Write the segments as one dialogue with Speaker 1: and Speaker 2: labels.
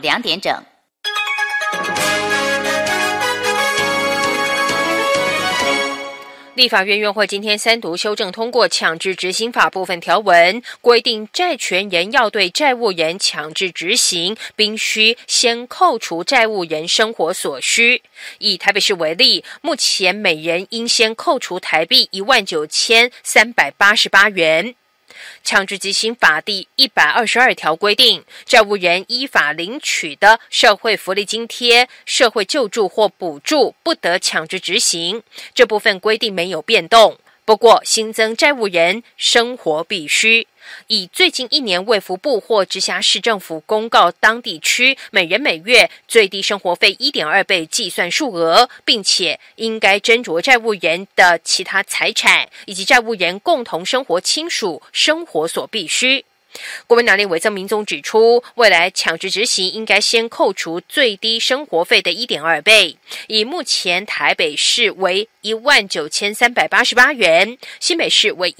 Speaker 1: 2点整。
Speaker 2: 立法院院会今天3读修正通过强制执行法部分条文，规定债权人要对债务人强制执行，并须先扣除债务人生活所需。以台北市为例，目前每人应先扣除台币19388元。强制执行法第122条规定，债务人依法领取的社会福利津贴、社会救助或补助不得强制执行，这部分规定没有变动。不过新增债务人生活必须以最近1年卫福部或直辖市政府公告当地区每人每月最低生活费 1.2 倍计算数额，并且应该斟酌债务人的其他财产以及债务人共同生活亲属生活所必须。国民党立委曾明宗指出，未来强制执行应该先扣除最低生活费的 1.2 倍，以目前台北市为19388元，新北市为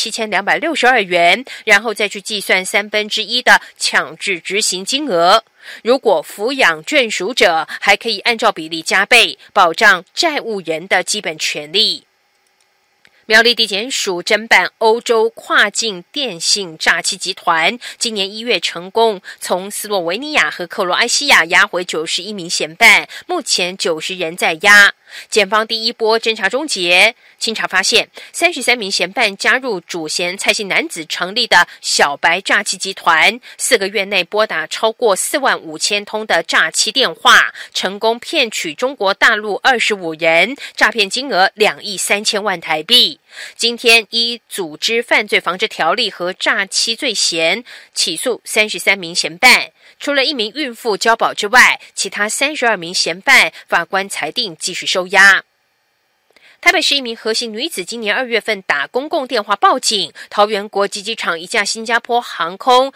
Speaker 2: 17262元，然后再去计算1/3的强制执行金额。如果抚养眷属者，还可以按照比例加倍，保障债务人的基本权利。苗栗地检署侦办欧洲跨境电信诈欺集团，今年1月成功从斯洛维尼亚和克罗埃西亚押回91名嫌犯，目前90人在押。检方第一波侦查终结，清查发现33名嫌犯加入主嫌蔡姓男子成立的小白诈欺集团，4个月内拨打超过45000通的诈欺电话，成功骗取中国大陆25人，诈骗金额2亿3000万台币。今天依组织犯罪防治条例和诈欺罪嫌起诉33名嫌犯，除了1名孕妇交保之外，其他32名嫌犯法官裁定继续收押。台北市一名何姓女子今年2月份打公共电话报警，桃园国际机场一架新加坡航空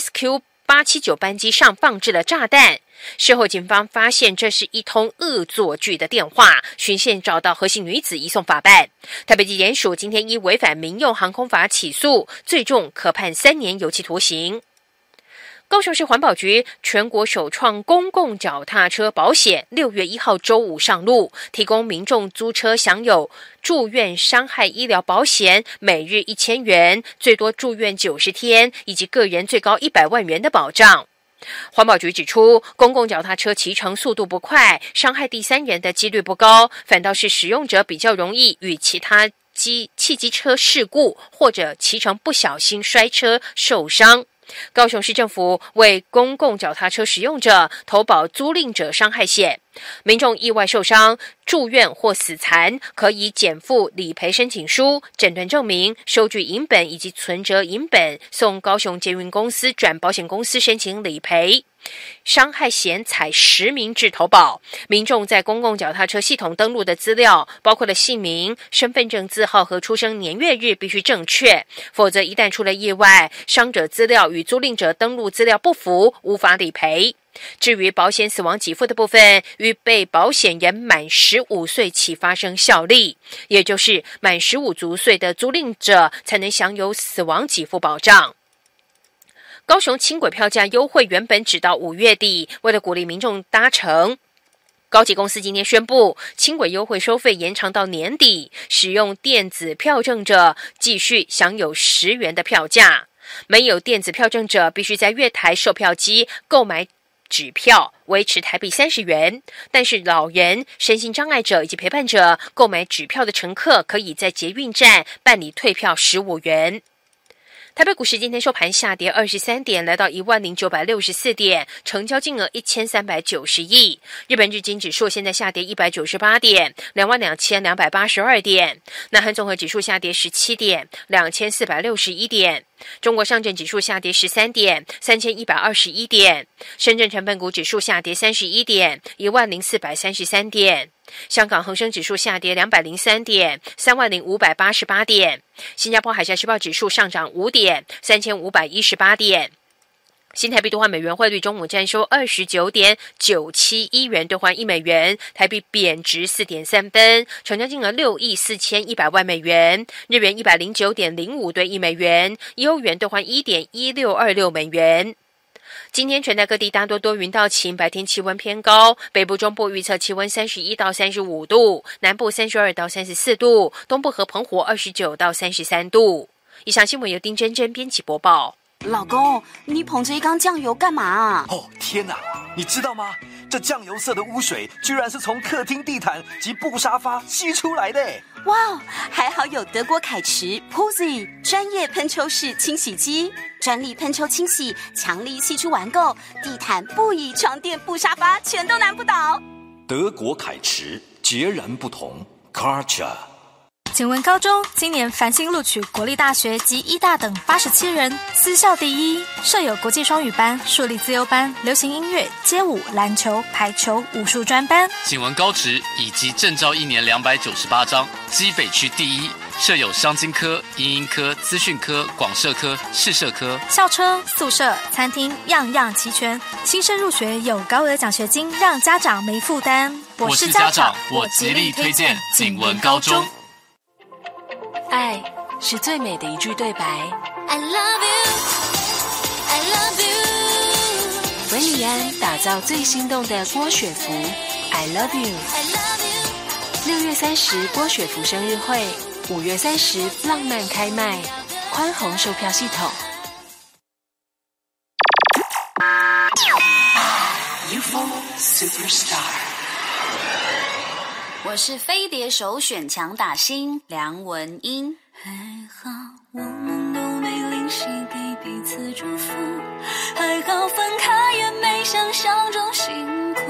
Speaker 2: SQ879 班机上放置了炸弹。事后警方发现这是一通恶作剧的电话，循线找到何姓女子移送法办。台北地检署今天依违反民用航空法起诉，最重可判3年有期徒刑。高雄市环保局全国首创公共脚踏车保险，6月1号周五上路，提供民众租车享有住院伤害医疗保险，每日1000元，最多住院90天，以及个人最高100万元的保障。环保局指出，公共脚踏车骑乘速度不快，伤害第三人的几率不高，反倒是使用者比较容易与其他汽机车事故或者骑乘不小心摔车受伤。高雄市政府为公共脚踏车使用者投保租赁者伤害险，民众意外受伤、住院或死残，可以减负理赔申请书、诊断证明、收据影本以及存折影本，送高雄捷运公司转保险公司申请理赔。伤害险采实名制投保，民众在公共脚踏车系统登录的资料，包括了姓名、身份证字号和出生年月日必须正确，否则一旦出了意外，伤者资料与租赁者登录资料不符，无法理赔。至于保险死亡给付的部分，于被保险人满15岁起发生效力，也就是满15足岁的租赁者才能享有死亡给付保障。高雄轻轨票价优惠原本只到5月底，为了鼓励民众搭乘，高捷公司今天宣布，轻轨优惠收费延长到年底，使用电子票证者继续享有10元的票价，没有电子票证者必须在月台售票机购买纸票，维持台币30元，但是老人、身心障碍者以及陪伴者购买纸票的乘客，可以在捷运站办理退票15元。台北股市今天收盘下跌23点，来到10964点，成交金额1390亿。日本日经指数现在下跌198点，22282点。南韩综合指数下跌17点，2461点。中国上证指数下跌13点，3121点。深圳成分股指数下跌31点，10433点。香港恒生指数下跌203点，30588点。新加坡海峡时报指数上涨5点，3518点。新台币兑换美元汇率中午站收29.971元兑换1美元，台币贬值4.3分，成交金额6亿4100万美元，日元109.05兑1美元，欧元兑换1.1626美元。 今天全台各地大多多云到晴，白天气温偏高，北部中部预测气温31到35度，南部32到34度，东部和澎湖29到33度。以上新闻由丁真真编辑播报。
Speaker 1: 老公，你捧着一缸酱油干嘛啊？
Speaker 3: 哦，天哪！你知道吗？这酱油色的污水居然是从客厅地毯及布沙发吸出来的！
Speaker 1: 哇，还好有德国凯驰 Pussy 专业喷抽式清洗机，专利喷抽清洗，强力吸出顽垢，地毯、布椅、床垫、布沙发全都难不倒。
Speaker 3: 德国凯驰截然不同 ，Karcher。
Speaker 4: 请问高中今年繁星录取国立大学及医大等87人，私校第一，设有国际双语班、数理自由班、流行音乐、街舞、篮球、排球、武术专班。
Speaker 5: 请问高职以及证照1年298张，基北区第一，设有商经科、营营科、资讯科、广社科、市社科，
Speaker 4: 校车、宿舍、餐厅样样齐全。新生入学有高额奖学金，让家长没负担。
Speaker 5: 我是家长，我极力推荐景文高中。
Speaker 6: 爱是最美的一句对白。
Speaker 7: I love you, I love you。
Speaker 6: 维里安打造最心动的郭雪芙 I love you。
Speaker 7: I love you。
Speaker 6: 6月30郭雪芙生日会，5月30浪漫开卖，宽宏售票系统。
Speaker 3: UFO Superstar。
Speaker 1: 我是飞碟首选强打星梁文音。
Speaker 7: 还好我们都没临时给彼此祝福，还好分开也没想象中辛苦。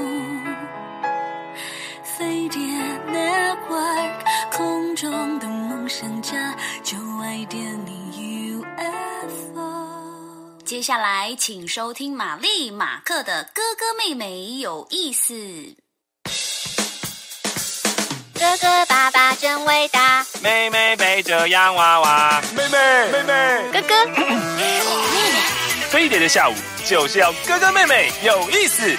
Speaker 7: 飞碟 Network 空中的梦想家，就爱点你 UFO。
Speaker 1: 接下来请收听玛丽马克的哥哥妹妹有意思。
Speaker 7: 哥哥爸爸真伟大，
Speaker 8: 妹妹背着洋娃娃，妹妹，
Speaker 7: 哥哥
Speaker 8: 飞碟的下午就是要哥哥妹妹有意思。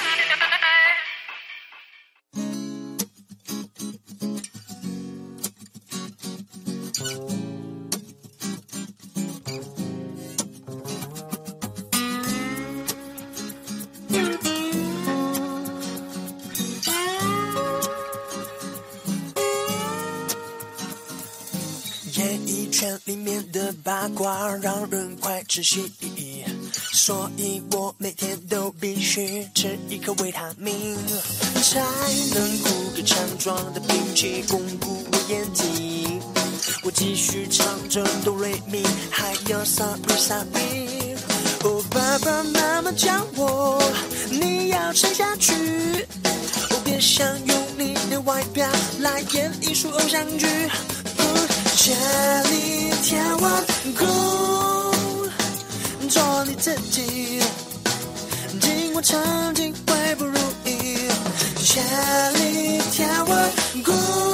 Speaker 9: 演艺圈里面的八卦让人快窒息，所以我每天都必须吃一颗维他命，才能骨骼强壮的并且巩固我眼睛。我继续唱着哆瑞咪，还有萨比萨比。哦，爸爸妈妈教我，你要撑下去。哦，别想用你的外表来演艺术偶像剧。千里天万古，做你自己，尽管曾经会不如意。千里天万古，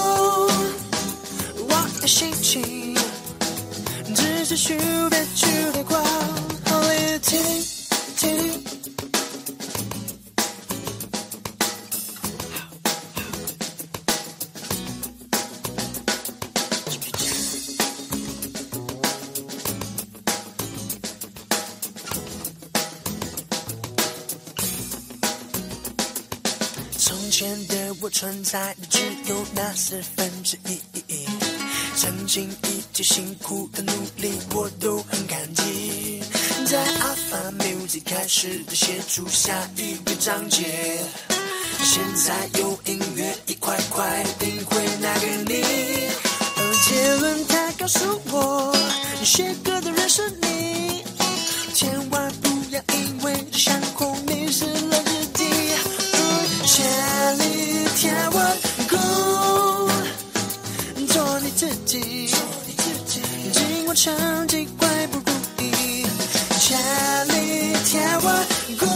Speaker 9: 我的心情只是许别去的光，你听听。从前的我存在的只有那1/4，曾经一切辛苦的努力我都很感激。在 Alpha Music 开始的写出下一个章节，现在有音乐一块块定会那个你，而结论它告诉我，写歌的人是你，千万不要因为这伤口迷失了自己。千里天万古，做你自己，尽管曾经会不如意。千里天万古，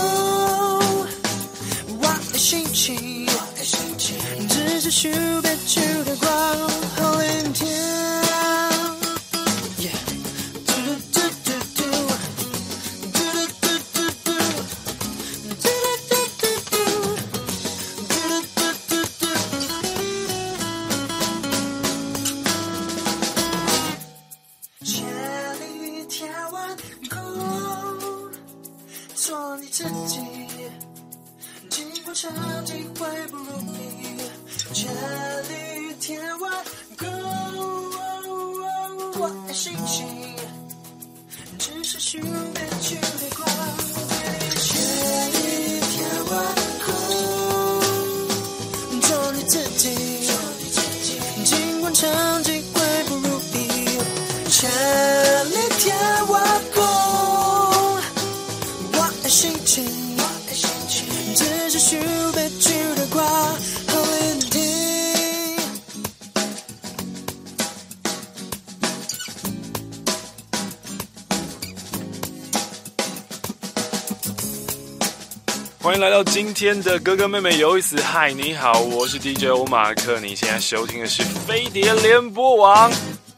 Speaker 9: 我的心情只是许别去的光，好聆听。做你自己， 长机会不如你，千里天外go，我的心情只是需被去的光，千里天外go，做你自己，尽管长机会不如你，千里天外go，我的心情只是需被去的光。
Speaker 8: 欢迎来到今天的哥哥妹妹有意思。嗨，你好，我是 DJ 欧马克，你现在收听的是飞碟联播网。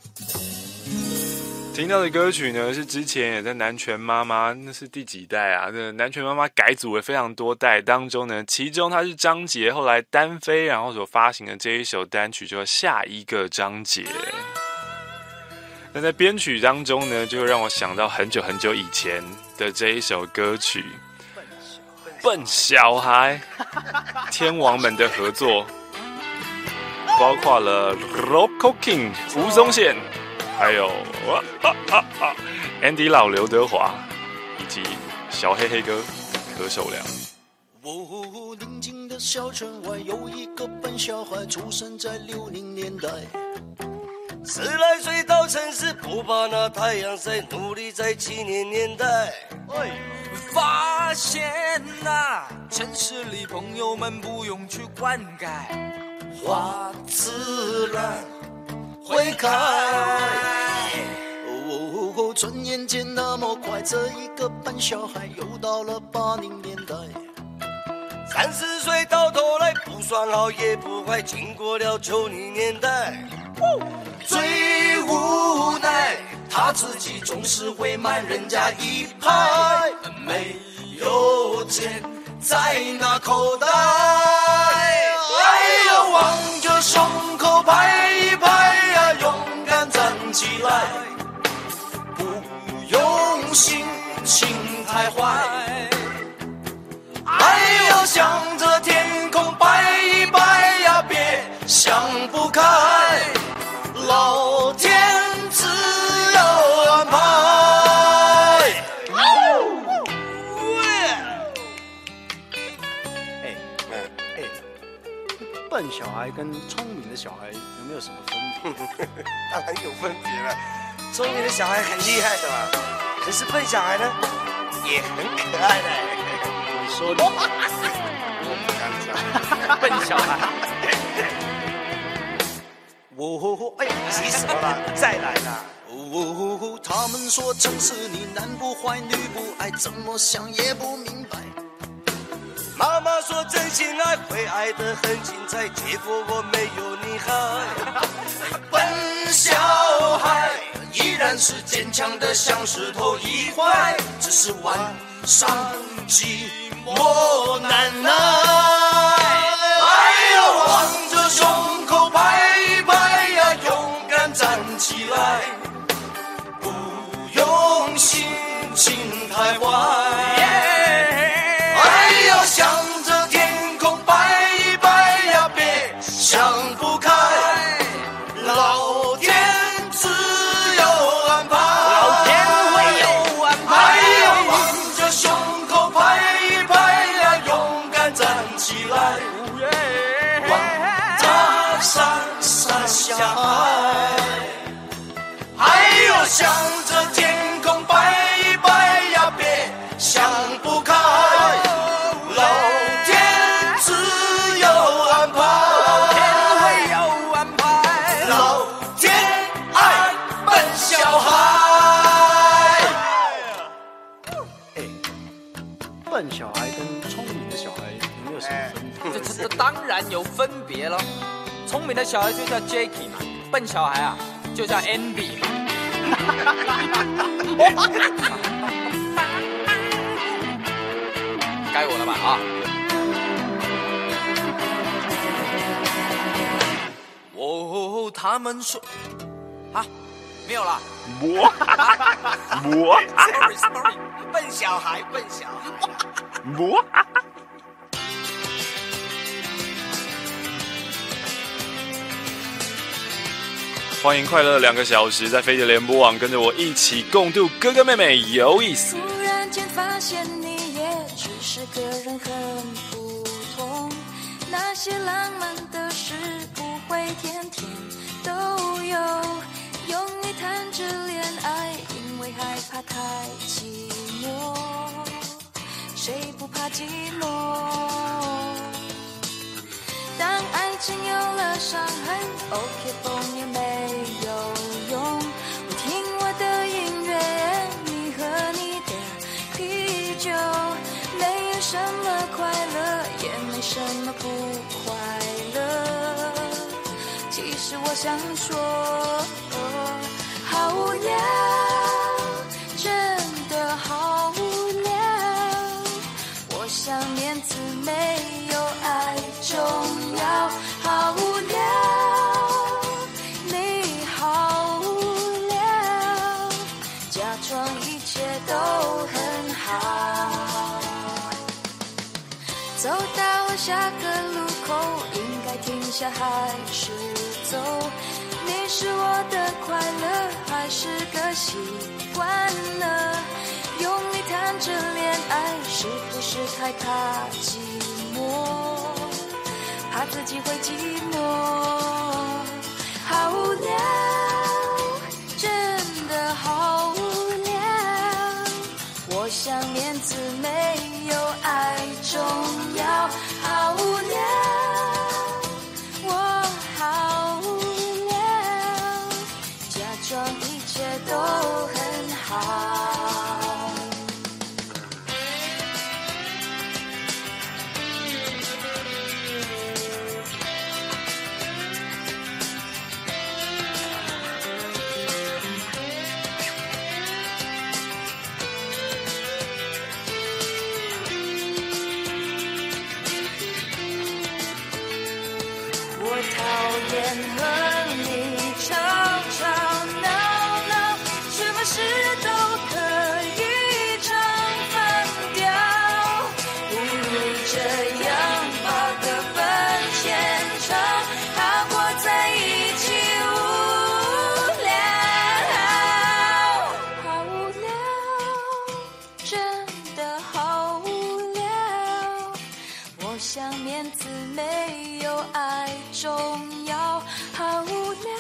Speaker 8: 听到的歌曲呢，是之前也在南拳妈妈，那是第几代啊？这南拳妈妈改组了非常多代当中呢，其中它是张杰后来单飞，然后所发行的这一首单曲叫《下一个张杰》。那在编曲当中呢，就让我想到很久很久以前的这一首歌曲。笨小孩，天王们的合作，包括了 Rocco King 吴宗宪，还有Andy 老刘德华，以及小黑黑哥何守良。
Speaker 9: 宁静的小城外有一个笨小孩，出生在60年代，10来岁到城市，不怕那太阳晒，努力在7年代。
Speaker 10: 发现啊，城市里朋友们不用去灌溉，
Speaker 9: 花自然会开。转眼间那么快，这一个笨小孩又到了80年代。30岁到头来，不算好也不坏，经过了90年代。最无奈，他自己总是会慢人家一拍，没有钱在那口袋。哎呀，望着胸口拍一拍呀，勇敢站起来，不用心情太坏。哎呀，向着天空摆一摆呀，别想不开，老天自有安排。
Speaker 11: 笨小孩跟聪明的小孩有没有什么分别？
Speaker 12: 当然有分别了。聪明的小孩很厉害的嘛，可是笨小孩呢，也很可爱的。
Speaker 11: 你说的，
Speaker 12: 我不敢讲。
Speaker 11: 笨小孩。
Speaker 12: 哎，急什么啦？再来啦！
Speaker 9: 他们说城市里男不坏女不爱，怎么想也不明白。
Speaker 12: 妈妈说真心爱会爱得很精彩，结果我没有你好。
Speaker 9: 笨小孩依然是坚强的像石头一块，只是晚上寂寞难耐。哎呦，望着胸口拍一拍呀，勇敢站起来，不用心情太坏。哎呦，向着天空摆一摆呀，别想不开，老天自有安排。
Speaker 10: 老天会有安排。
Speaker 9: 哎呦，望着胸口拍一拍呀，勇敢站起来，望着闪闪小孩。哎呦，向着天空摆一摆呀，别想不开，老天自有安排。
Speaker 10: 老天会有安排。
Speaker 9: 老天爱笨小孩。
Speaker 11: 笨小孩跟聪明的小孩有没有什么分别？
Speaker 10: 这当然有分别了。聪明的小孩就叫 Jacky 嘛，笨小孩啊就叫 Andy 嘛。该我了吧啊！他们说啊，没有啦。sorry， 笨小孩。
Speaker 8: 欢迎快乐2个小时，在飞碟联播网跟着我一起共度哥哥妹妹有意思。
Speaker 7: 突然间发现你也只是个人很普通，那些浪漫的事不会天天都有，用力谈着恋爱，因为害怕太寂寞，谁不怕寂寞？当爱情有了伤痕 ，OK 绷也没有用。我听我的音乐，你喝你的啤酒，没有什么快乐，也没什么不快乐。其实我想说，好无聊，真的好无聊。我想面子没有爱重要，好无聊，你好无聊，假装一切都很好。走到了下个路口，应该停下还是走？你是我的快乐，还是个习惯呢？用力谈着恋爱，是不是太怕寂寞？怕自己会寂寞，好无聊，真的好无聊。我想面子没有爱重要，好无聊，我好无聊，假装一切都很好。讨厌和你吵吵闹闹，什么事都可以唱反调，不如这样把歌分前唱，好过在一起无聊，好无聊，真的好无聊。我想面子没有爱重要，好无聊，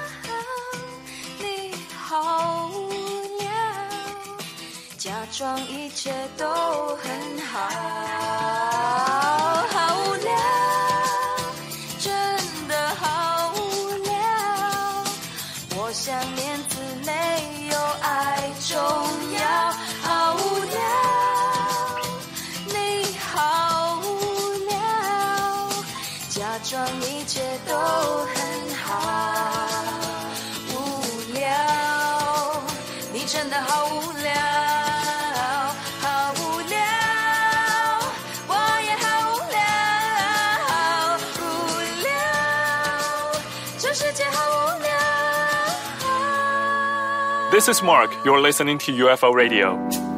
Speaker 7: 你好无聊，假装一切都很好，好无聊，真的好无聊。我想面子没有爱重要，好无聊，你好无聊，假装一切都很好，无聊，你真的好无聊，好无聊，我也好无聊，无聊，这世界好无聊。
Speaker 8: This is Mark. You're listening to UFO Radio.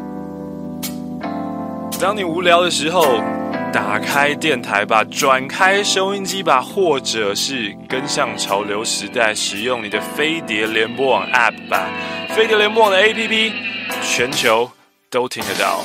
Speaker 8: 当你无聊的时候，打开电台吧，转开收音机吧，或者是跟上潮流时代，使用你的飞碟联播网 App 吧。飞碟联播网的 APP， 全球都听得到。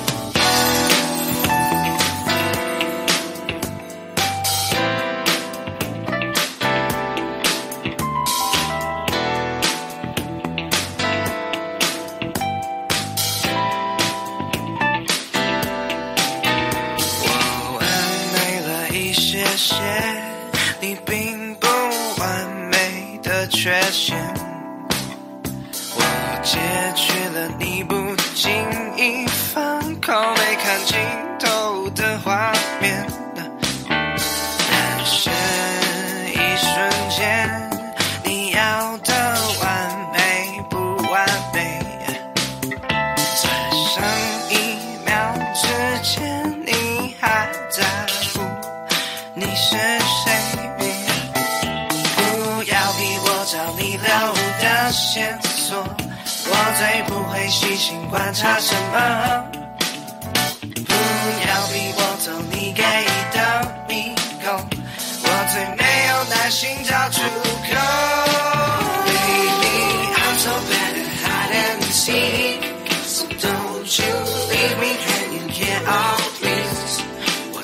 Speaker 9: 你并不完美的缺陷，我截取了你不经意放空没看清头的画面，但是一瞬间你要的完美不完美，在上一秒之前你还在乎你是谁，不要逼我找你留的线索，我最不会细心观察什么，不要逼我走你给的迷宫，我最没有耐心找出口。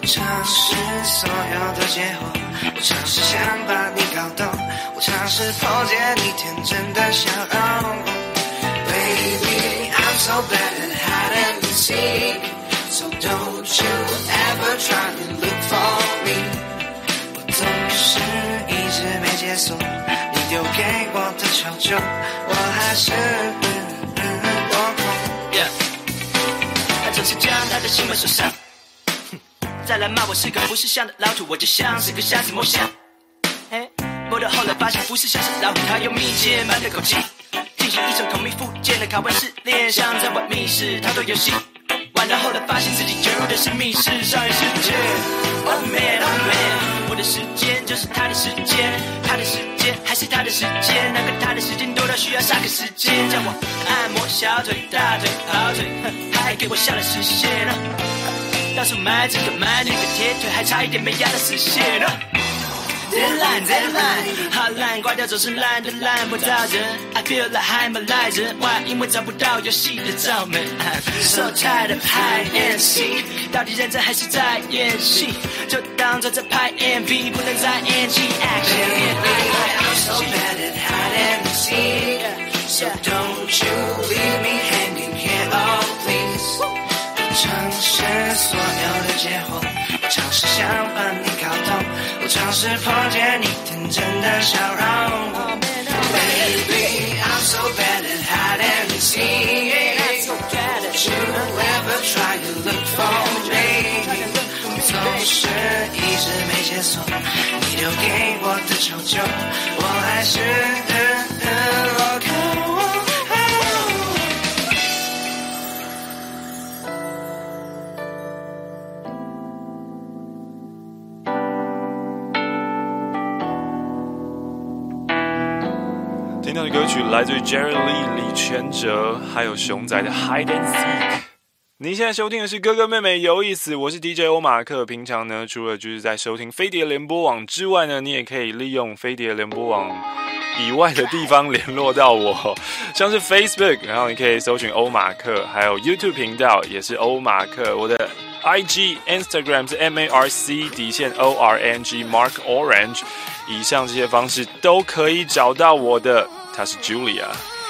Speaker 9: 尝试所有的结果，我尝试想把你搞懂，我尝试破解你天真的笑容。Baby, I'm so bad at hide and seek, so don't you ever try to look for me。 我总是一直没解锁你丢给我的求救，我还是多空。他总是将他的心门锁上，再来骂我是个不识相的老土，我就像是个瞎子摸象。摸到后来发现不是像是老虎，他用密切满的口气进行一种同名附件的拷问试炼，像在玩密室逃脱游戏。完了后来发现自己卷入的是密室上一世界。Oh man, oh man， 我的时间就是他的时间，他的时间还是他的时间，那个他的时间多到需要上个时间，叫我按摩小腿、大腿、跑腿，他还给我笑了实现了。到处买这个买那个贴腿，还差一点没压到死线了。Deadline， 好烂，挂掉总是烂的烂不到人。I feel like 还没来着，哇，因为找不到游戏的罩门。So tired of hide and seek， 到底认真还是在演戏？就当作在拍 MV， 不能再演技 action。I'm so bad at hide and seek， so don't you leave me hanging here, oh please。尝试所有的结果，我尝试想把你搞懂，我尝试破解你天真的笑容。Baby, I'm so bad at hide and seek, don't you ever try to look for me。 总是一直没解锁你留给我的求救，我还是我看我。
Speaker 8: 听到的歌曲来自于 Jerry Lee 李全哲还有熊仔的 Hide and Seek。 你现在收听的是哥哥妹妹有意思，我是 DJ 欧马克。平常呢，除了就是在收听飞碟联播网之外呢，你也可以利用飞碟联播网以外的地方联络到我，像是 Facebook， 然后你可以搜寻欧马克，还有 YouTube 频道也是欧马克，我的 IG、Instagram 是 MARC_ORNG Mark Orange， 以上这些方式都可以找到我的。她是 Julia。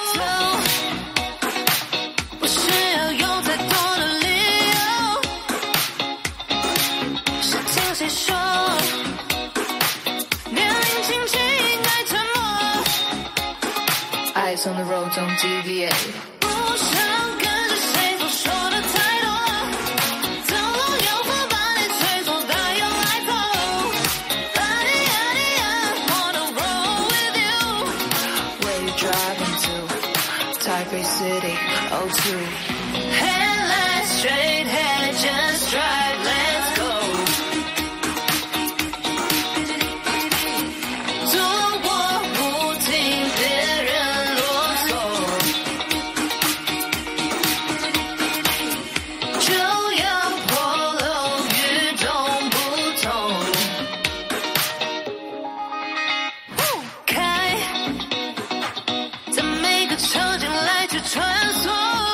Speaker 7: Eyes on the road, don't deviate。 不想跟着谁所说的太多，走路有风把你吹走，但又来走。I wanna roll with you。 Where you driving to? Taipei City, O2。 Headlights straight ahead, just drive, let's go。 做我不听别人啰嗦，就要破漏与众不同。开，在每个场景来去穿梭，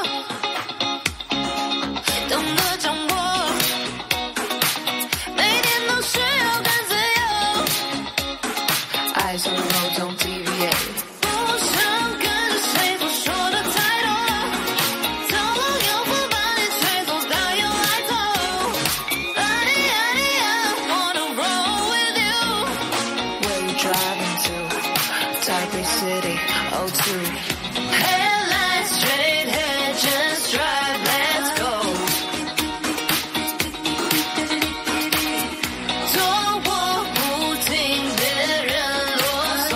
Speaker 7: 懂得掌握，每天都需要更自由。Eyes on the road, don't deviate。 不想跟着谁所说的太多，走路有风把你吹走，但又来走。I wanna roll with you。 Where you driving to? Taipei City, O2。 Headlights straight ahead, just drive, let's go。 做我不听别人啰嗦，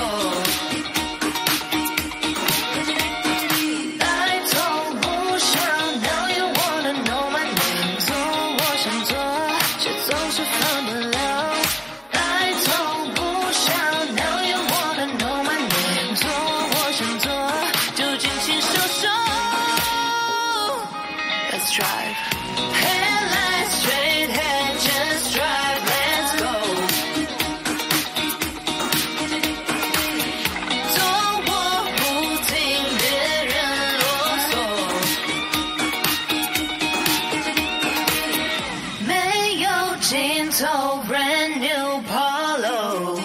Speaker 13: Mental brand new Polo。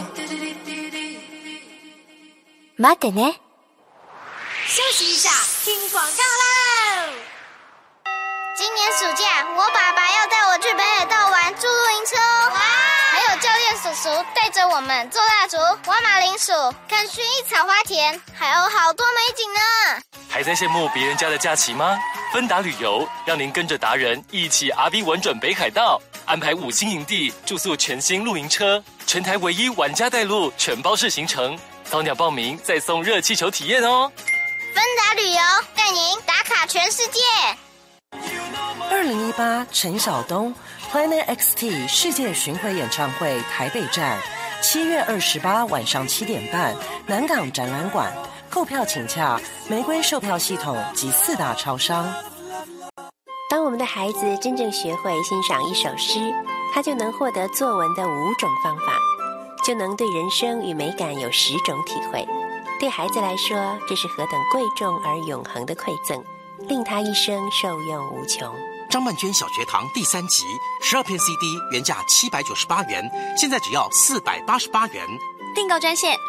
Speaker 14: 待ってね。
Speaker 15: 休息一下，听广告喽。
Speaker 16: 今年暑假，我爸爸要带我去北海道玩租露营车哦。哇！还有教练叔叔带着我们做蜡烛、挖马铃薯、看薰衣草花田，还有好多美景呢。
Speaker 17: 还在羡慕别人家的假期吗？芬达旅游让您跟着达人一起 RV 玩转北海道，安排5星营地，住宿全新露营车，全台唯一玩家带路全包式行程。早鸟报名再送热气球体验哦。
Speaker 16: 芬达旅游带您打卡全世界。
Speaker 18: 2018陈晓东 Planet XT 世界巡回演唱会台北站，7月28晚上7点半，南港展览馆。购票请洽玫瑰售票系统及4大超商。
Speaker 14: 当我们的孩子真正学会欣赏一首诗，他就能获得作文的5种方法，就能对人生与美感有10种体会。对孩子来说，这是何等贵重而永恒的馈赠，令他一生受用无穷。
Speaker 19: 张曼娟小学堂第3集，12片 CD 原价798元，现在只要488元。
Speaker 20: 订购专线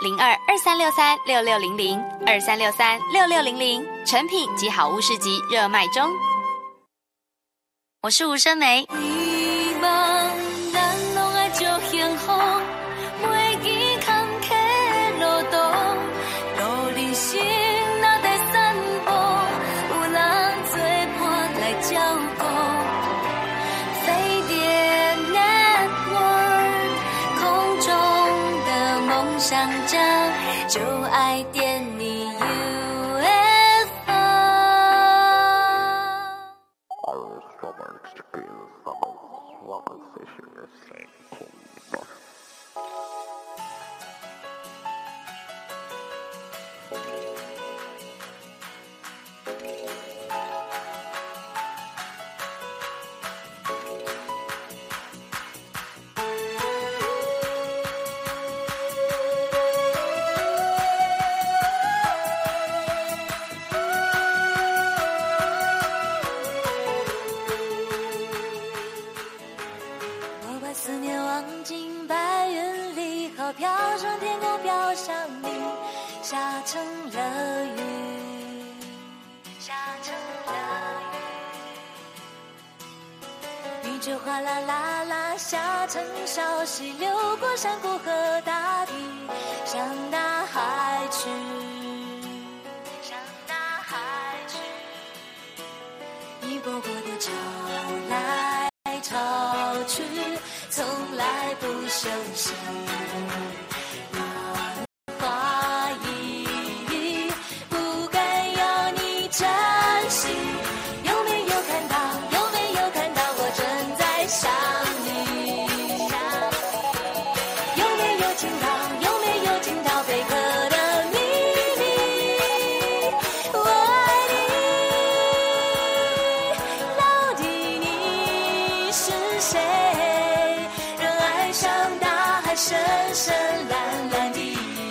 Speaker 20: 02-2363-6600，2363-6600，成品及好物市集热卖中。我是吴声梅。
Speaker 7: 希望咱拢爱足幸福，袂记坎坷路途，路人生若在散步，有人做伴来照顾。飞碟 Network 空中的梦想家，就爱点你 UFO。思念望进白云里，好飘上天空，飘上你，下成了雨，下成了雨，雨就哗啦啦啦下成小溪，流过山谷和大地，向大海去，向大海去，一波波的潮来潮去，从来不休息。浪花一一，不该要你珍惜。有没有看到？有没有看到我正在想你？有没有听到？有没有听到贝壳的秘密？我爱你，到底你是谁？深深蓝蓝的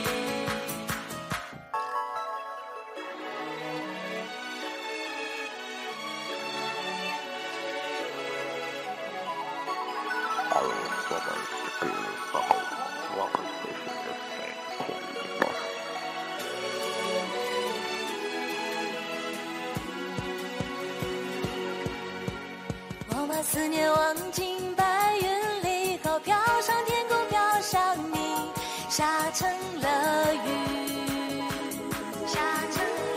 Speaker 7: 我把思念忘进白云里，好飘上天空，飘上你，下成了雨，下成了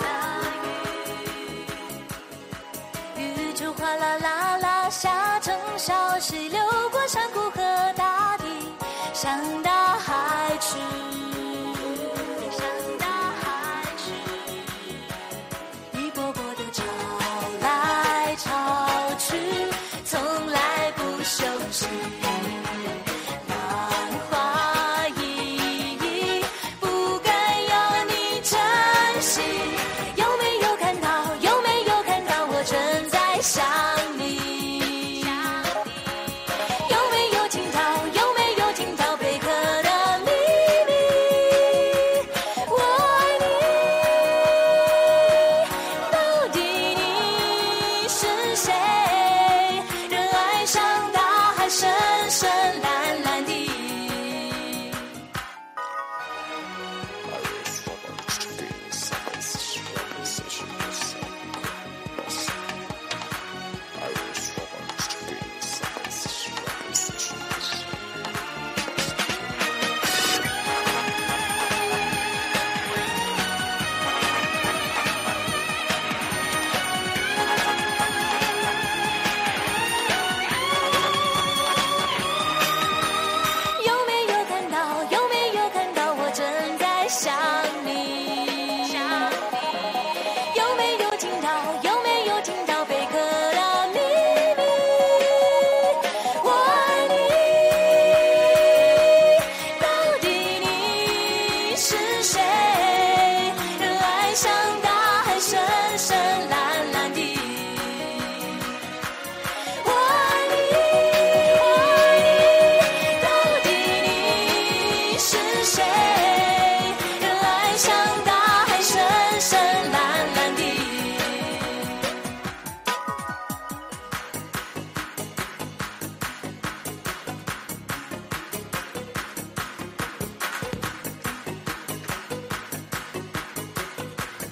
Speaker 7: 雨，雨就哗啦啦啦下成小溪，流过山谷和大地，向大海去，向大海去，一波波的潮来潮去，从来不休息。浪花一一，不该要你珍惜。有没有看到？有没有看到我正在想你？有没有听到？有没有听到贝壳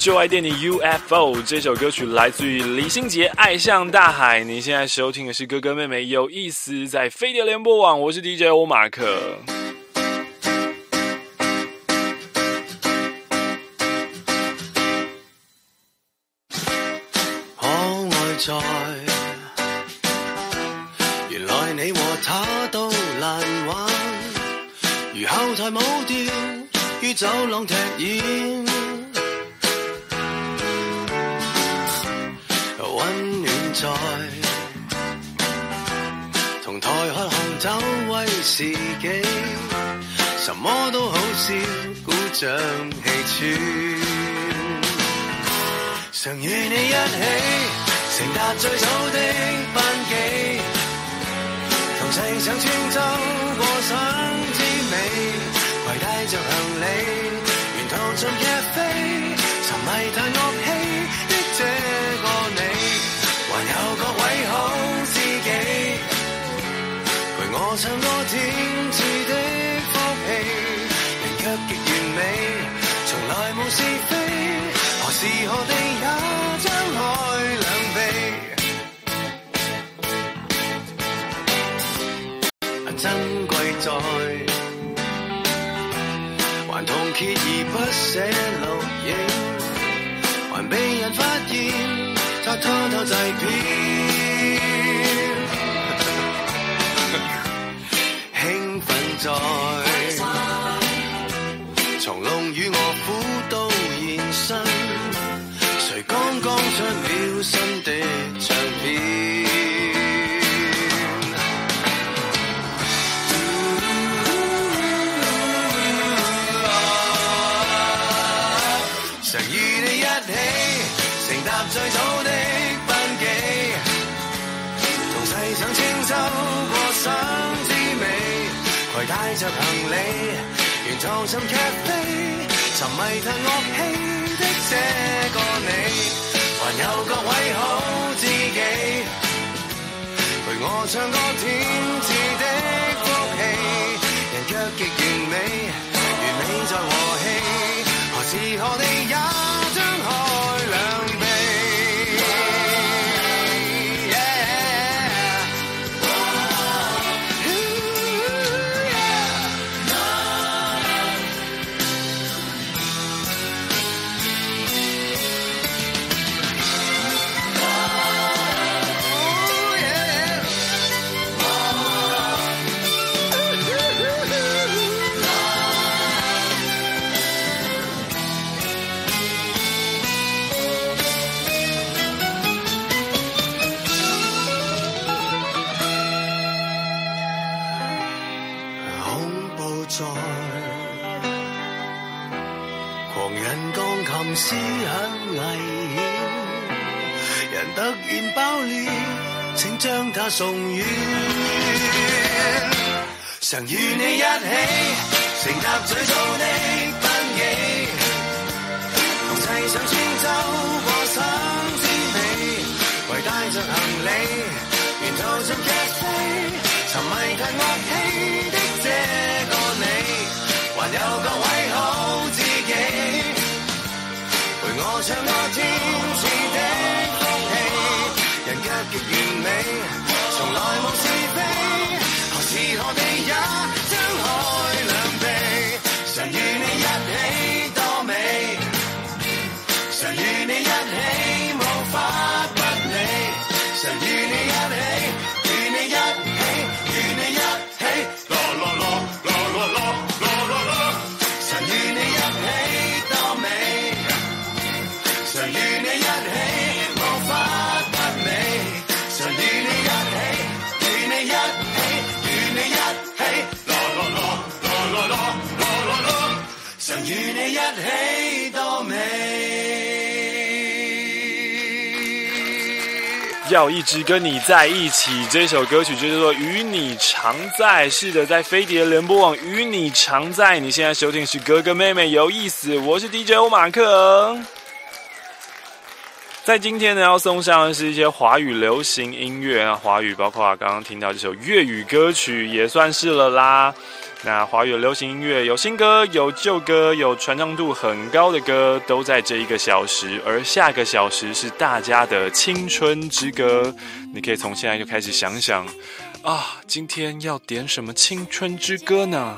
Speaker 8: 就爱电你 UFO 这首歌曲来自于李心洁《爱向大海》。你现在收听的是哥哥妹妹有意思，在飞碟联播网，我是 DJ 欧马克。
Speaker 9: 可愛在，原來你和他都難玩，如後台舞調於走廊踢毽。溫暖在，同台喝紅酒威士忌，什麼都好笑，鼓掌氣喘。常與你一起，乘搭最早的班機，同細想穿州過省之美，攜帶着行李，沿途進咖啡，沉迷彈樂器的這個你，還有各位好知己，陪我唱歌天賜的福氣，人卻極完美，從來無是非，何時何地也張開兩臂，珍貴在，還痛鍥而不捨錄影，還被人發現，他偷偷製片，興奮在，從龍與臥虎都現身，誰剛剛出了新的唱片？常與你一起，乘搭最早的班機，同細想青州過省之美，攜帶着行李，沿途尋咖啡，沉迷彈樂器的這個你，還有各位好知己，陪我唱歌天賜的福氣，人卻極完美，完美在和氣，何時何地也張開兩臂。狂人鋼琴師很危險，人突然爆裂，請將他送院。常與你一起，乘搭最早的班機，同齊上穿州過省之美，攜帶着行李，沿途進咖啡，沉迷彈樂器的這個你，還有各位好知己，陪我唱歌天賜的福氣，人卻極完美，從來無是非，何時何地也張開兩臂，常與你一起多美，常與你一起無法不理，常與你一起，與你一起，與你一起，啦啦啦啦啦啦啦啦啦，常與你一起多美，常與你一起無法不理，常與你一起，與你一起，與你一起，啦啦啦啦啦啦啦啦，常與你一起多美。
Speaker 8: 要一直跟你在一起，这首歌曲就叫做《与你常在》。是的，在飞碟联播网《与你常在》，你现在收听是哥哥妹妹有意思，我是 DJ 欧马克。在今天呢，要送上的是一些华语流行音乐啊，华语包括刚刚听到这首粤语歌曲也算是了啦。 那华语流行音乐有新歌，有旧歌，有传唱度很高的歌，都在这1个小时。而下个小时是大家的青春之歌，你可以从现在就开始想想啊，今天要点什么青春之歌呢？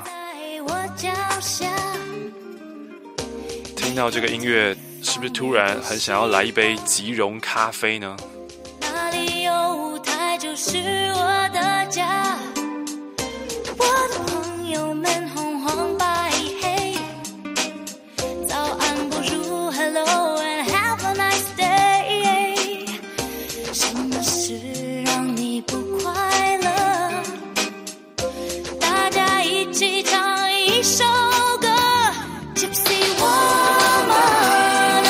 Speaker 8: 听到这个音乐，是不是突然很想要来一杯即溶咖啡呢？
Speaker 7: 哪里有舞台就是我的家，我的朋友们红黄白黑，早安不如 Hello and have a nice day。 什么事让你不快乐？大家一起唱一首歌 Gypsy Woman。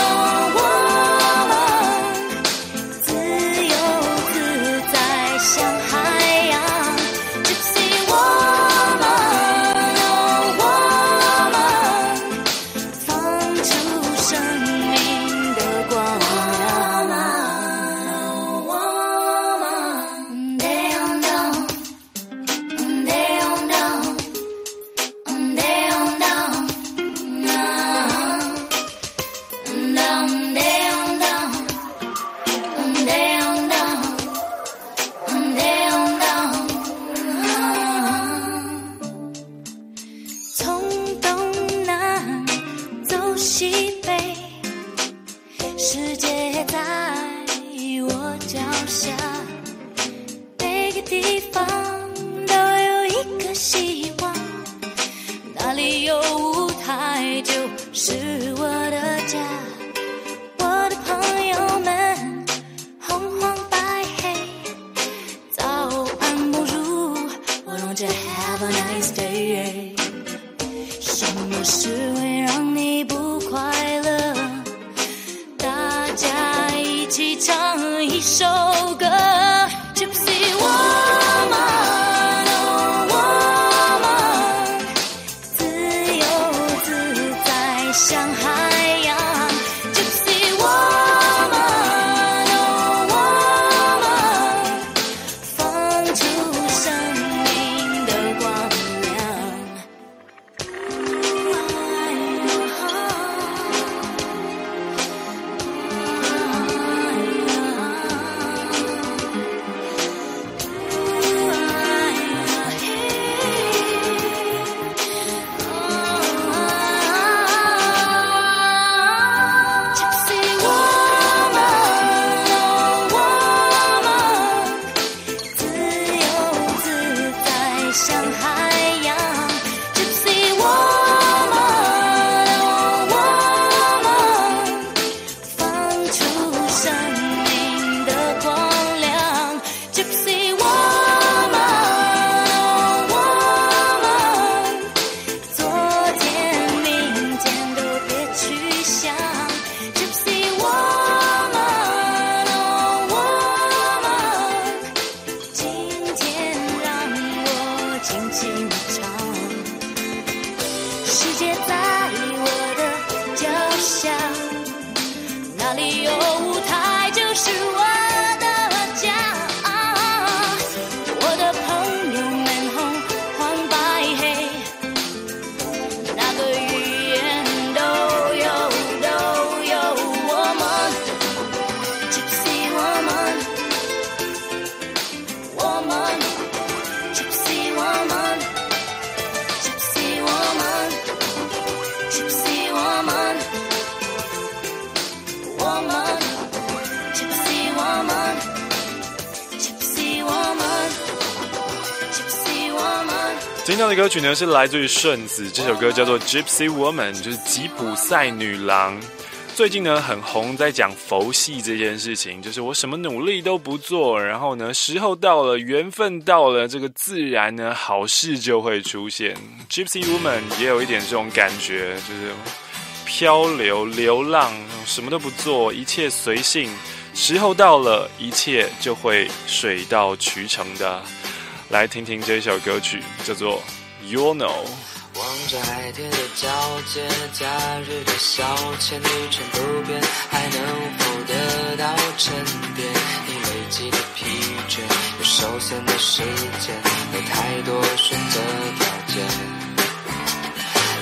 Speaker 8: 听到的歌曲呢是来自于顺子，这首歌叫做 Gypsy Woman， 就是吉普赛女郎。最近呢很红，在讲佛系这件事情，就是我什么努力都不做，然后呢时候到了，缘分到了，这个自然呢好事就会出现。Gypsy Woman 也有一点这种感觉，就是漂流流浪，什么都不做，一切随性，时候到了，一切就会水到渠成的。来听听这首歌曲，叫做 You Know。
Speaker 21: 望着海天的交界，假日的消遣，一成不变，还能否得到沉淀？已累积的疲倦，有受限的时间，有太多选择条件。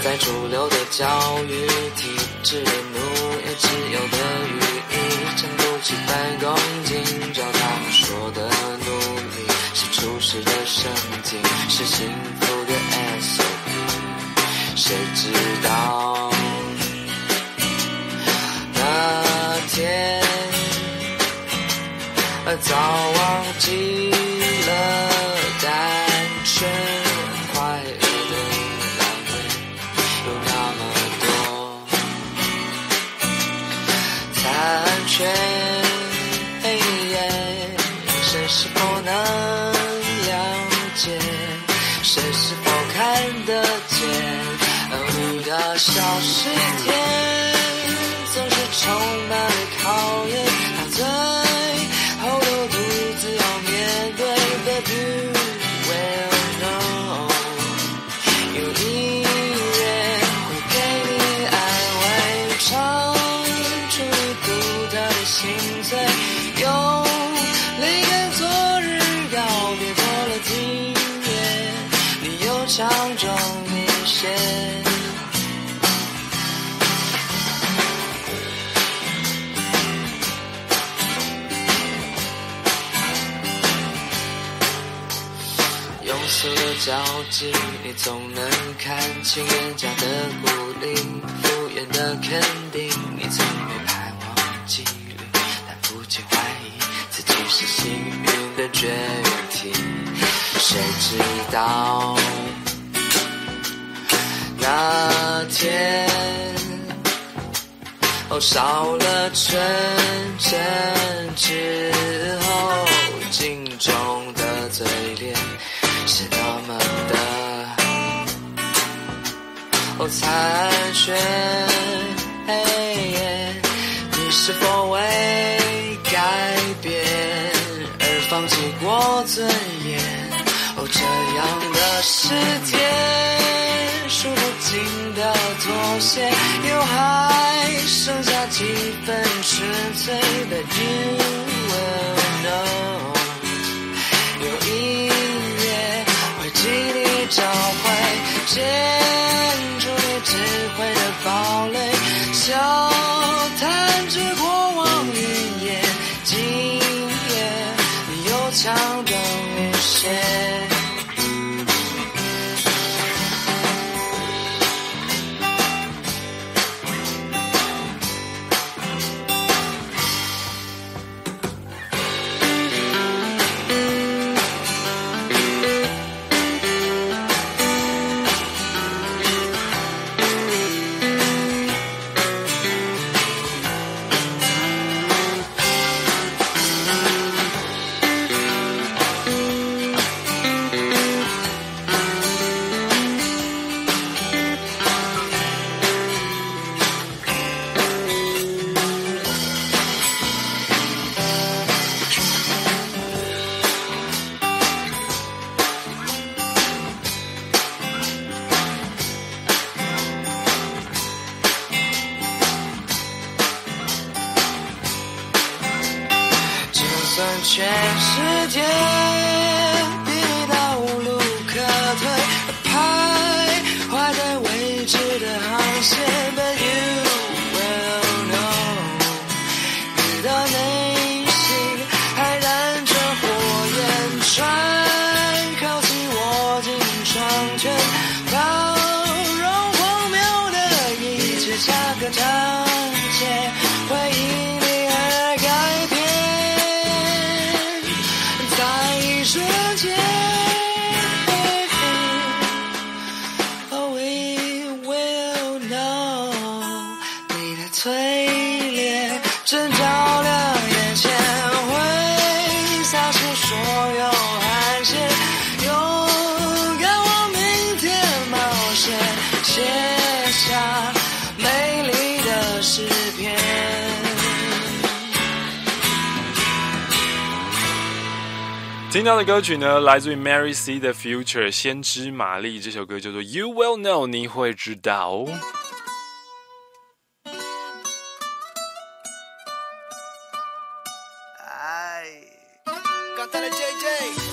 Speaker 21: 在主流的教育体制的奴也只有的语义，撑不起半公斤，照他们说的努力是出世的圣经，是幸福的 SOP， 谁知道那天早忘记了单纯快乐的来源有那么多残缺，谁是否能了解，谁是否看得见你的小世界总是充满了考验，到最后都独自要面对 But you will know， 有音乐会给你安慰，唱出你独特的心碎，用泪跟昨日告别过了今夜，你又唱中一些庸俗的交际，你总能看清人家的鼓励，敷衍的肯定，你从没盼望纪律，但不禁怀疑自己是幸运的绝缘体，谁知道那天少了纯真之后，镜中的嘴脸是那么的残缺，你是否为改变而放弃过尊严？这样的世界数不尽的妥协，又还剩下几分纯粹的 You will know， 有音乐会替你找回建筑你智慧的堡垒，笑谈着过往云烟，今夜你又唱中一些全世界逼你到无路可退，徘徊在未知的航线 But you will know， 你的内心还燃着火焰，穿靠近我进窗圈，包容荒谬的一切，价格长街会因你而改变，瞬间 Oh we will know， 你的淬炼正照亮眼前，会洒出所有汗腺，勇敢往明天冒险，写下美丽的诗篇。
Speaker 8: 听到的歌曲呢，来自于 Mary C 的 Future 先知玛丽，这首歌叫做 You Will Know， 你会知道。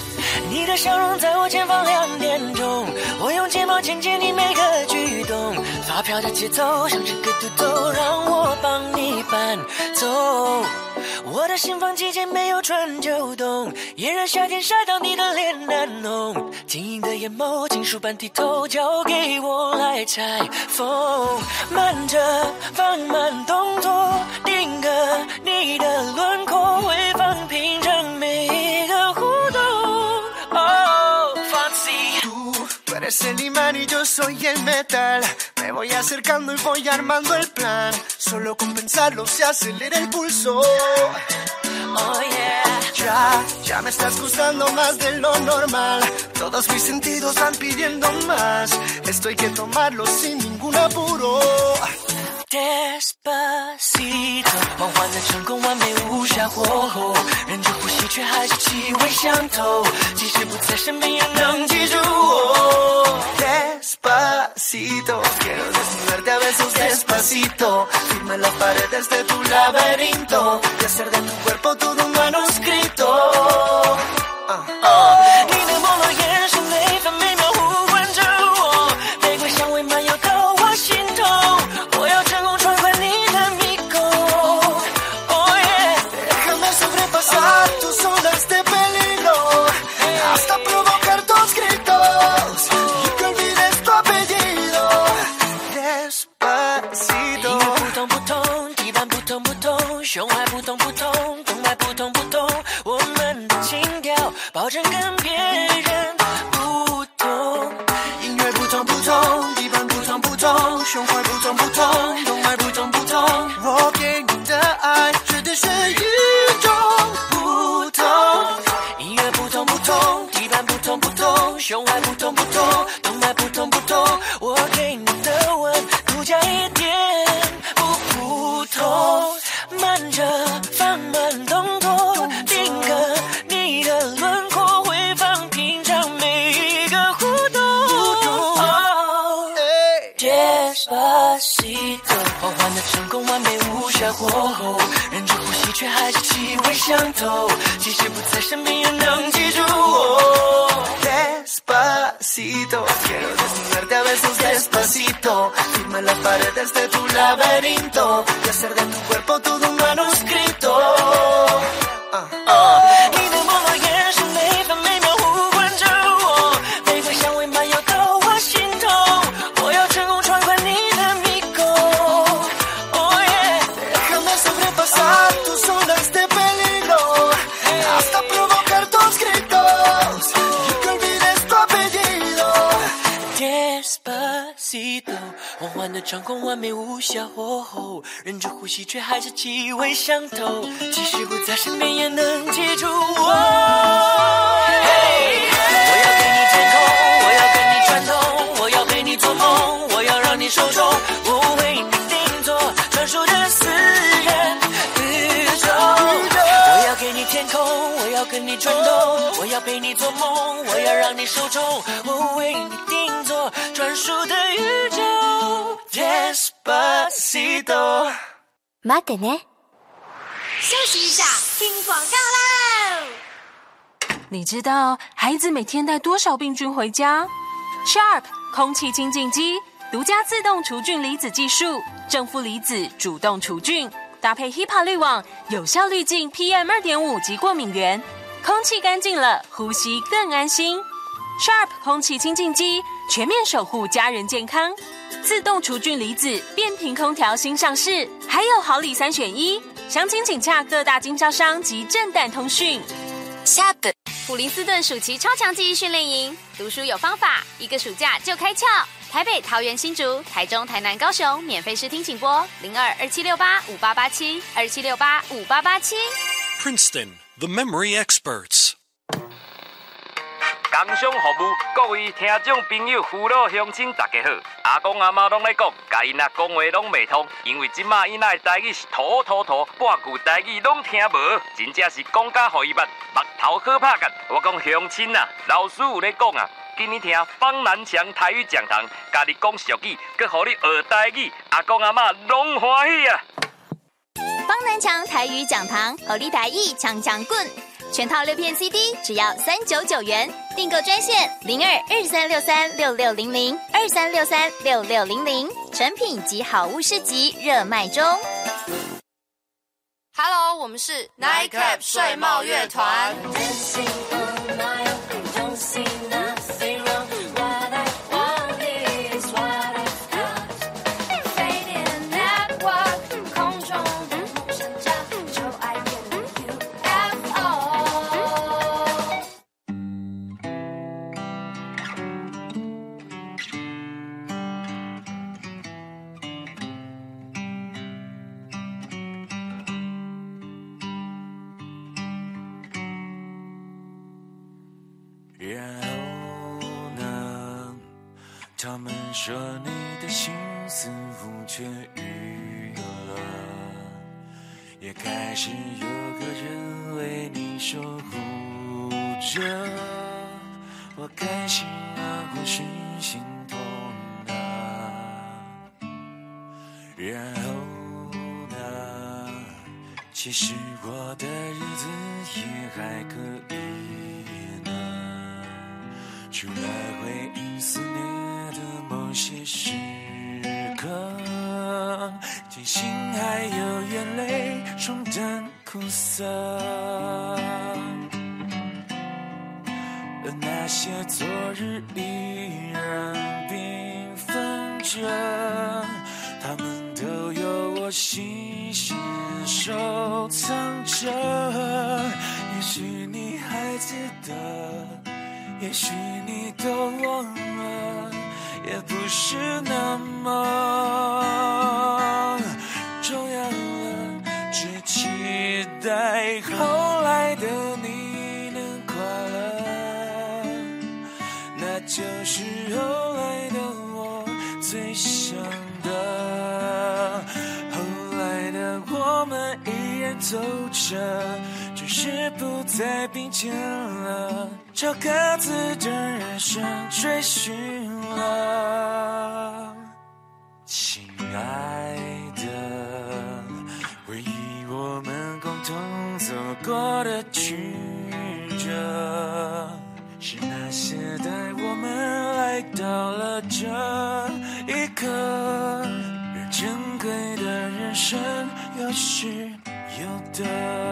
Speaker 9: 你的笑容在我前方2点钟，我用睫毛轻轻你每个举动， 发票的节奏像这个肚兜，让我帮你搬走。我的心房季节没有春秋冬，炎热夏天晒到你的脸难弄。晶莹的眼眸，金属般剔透，交给我来裁缝。慢着，放慢动作，定格你的轮廓，回放品尝每一个互动。Oh, fancy.
Speaker 21: Tú eres el imán y yo soy el metal. Me voy acercando y voy armando el plan. Solo con pensarlo se acelera el pulso.
Speaker 9: Oh yeah.
Speaker 21: Ya me estás gustando más de lo normal. Todos mis sentidos van pidiendo más. Esto hay que tomarlo sin ningún apuro.
Speaker 9: Despacito， 缓缓的成功，完美无瑕火候，忍着呼吸却还是气味相投，即使不在身边也能记住我。
Speaker 21: Despacito, quiero desnudarte a besos despacito. Firma las paredes de tu laberinto y hacer de tu cuerpo todo un manuscrito.
Speaker 9: 你的朦胧眼神每分每秒呼唤着我，玫瑰香味漫游到我心头，我要成功闯关你的迷宫。Oh yeah.
Speaker 21: Déjame sobrepasar tus olas de peligro hasta provocar tus gritos y que olvides tu apellido. Despacito.
Speaker 9: 音乐不同不同，地板不同不同，胸怀不同不同，动脉不同不同，我们的情调保证跟别人不同。
Speaker 21: 音乐不同不同，地板不同不同，胸怀不同不同，动脉不同不同，我给你的爱绝对是与众不同。
Speaker 9: 音乐不同不同，地板不同不同，胸怀不同不同，动脉不同不同，我给你的吻独家一点不普通。慢着，放慢动作，定格你的轮廓，回放品尝每一个互动。Despacito， 缓缓的成功，完美无瑕火候，忍着呼吸却还是气味相投，即使不在身边也能记住我。
Speaker 21: Despacito, quiero desnudarte a besos despacito. Firma las paredes de tu laberinto y hacer de tu cuerpo todo un manuscrito.
Speaker 9: 你的朦胧眼神每分每秒呼唤着我，玫瑰香味漫游到我心头，我要成功闯关你的迷宫。Oh yeah.
Speaker 21: Déjame sobrepasar tus olas de peligro hasta provocar tus gritos y que olvides tu apellido.
Speaker 9: Despacito， 缓缓的掌控，完美无瑕火候，忍着呼吸却还是气味相投，即使不在身边也能记住我。Hey， 我要给你天空，我要跟你串通，我要陪你做梦，我要让你受宠，我为你定做专属的私人宇宙。我要给你天空，我要跟你串通，我要陪你做梦，我要让你受宠，我为你定做专属的宇宙。Despacito。
Speaker 14: 待ってね。
Speaker 15: 休息一下，听广告喽！
Speaker 6: 你知道孩子每天带多少病菌回家 ？Sharp 空气清净机独家自动除菌离子技术，正负离子主动除菌，搭配 HEPA 滤网，有效滤净 PM2.5 及过敏源，空气干净了，呼吸更安心。Sharp 空气清净机全面守护家人健康，自动除菌离子变频空调新上市，还有好礼3选1，详情请洽各大经销商及正胆通讯。
Speaker 20: Sharp 普林斯顿暑期超强记忆训练营，读书有方法，一个暑假就开窍。台北、桃园、新竹、台中、台南、高雄，免费试听请拨02-2768-5887 2768-5887。
Speaker 2: Princeton, the memory experts.
Speaker 22: 工商服务，各位听众朋友、父老乡亲，大家好！阿公阿妈拢咧讲，甲因仔讲话拢袂通，因为即马因仔的台语是土，半句台语拢听无，真正是讲甲互伊目头好拍干。我讲乡亲啊，老师有咧讲啊，今日听方南强台语讲堂，家己讲俗语，佮互你学台语，阿公阿妈拢欢喜啊！
Speaker 20: 方南强台语讲堂，互你台语强滚。 全套6片 CD 只要399元，订购专线02-2363-6600，2363-6600，成品及好物市集热卖中。
Speaker 4: Hello， 我们是 Nightcap 睡帽乐团。
Speaker 5: 然后呢？他们说你的心似乎痊愈了，也开始有个人为你守护着。我开心啊，或是心痛啊？然后呢？其实我的日子也还可以。除了回忆思念的某些时刻，庆幸还有眼泪冲淡苦涩，而那些昨日依然缤纷着，他们都有我细心收藏着。也许你还记得，也许你都忘了，也不是那么重要了，只期待后来的你能快乐，那就是后来的我最想的。后来的我们依然走着，只是不再并肩了，朝各自的人生追寻了。亲爱的，回忆我们共同走过的曲折，是那些带我们来到了这一刻，而珍贵的人生有时有的，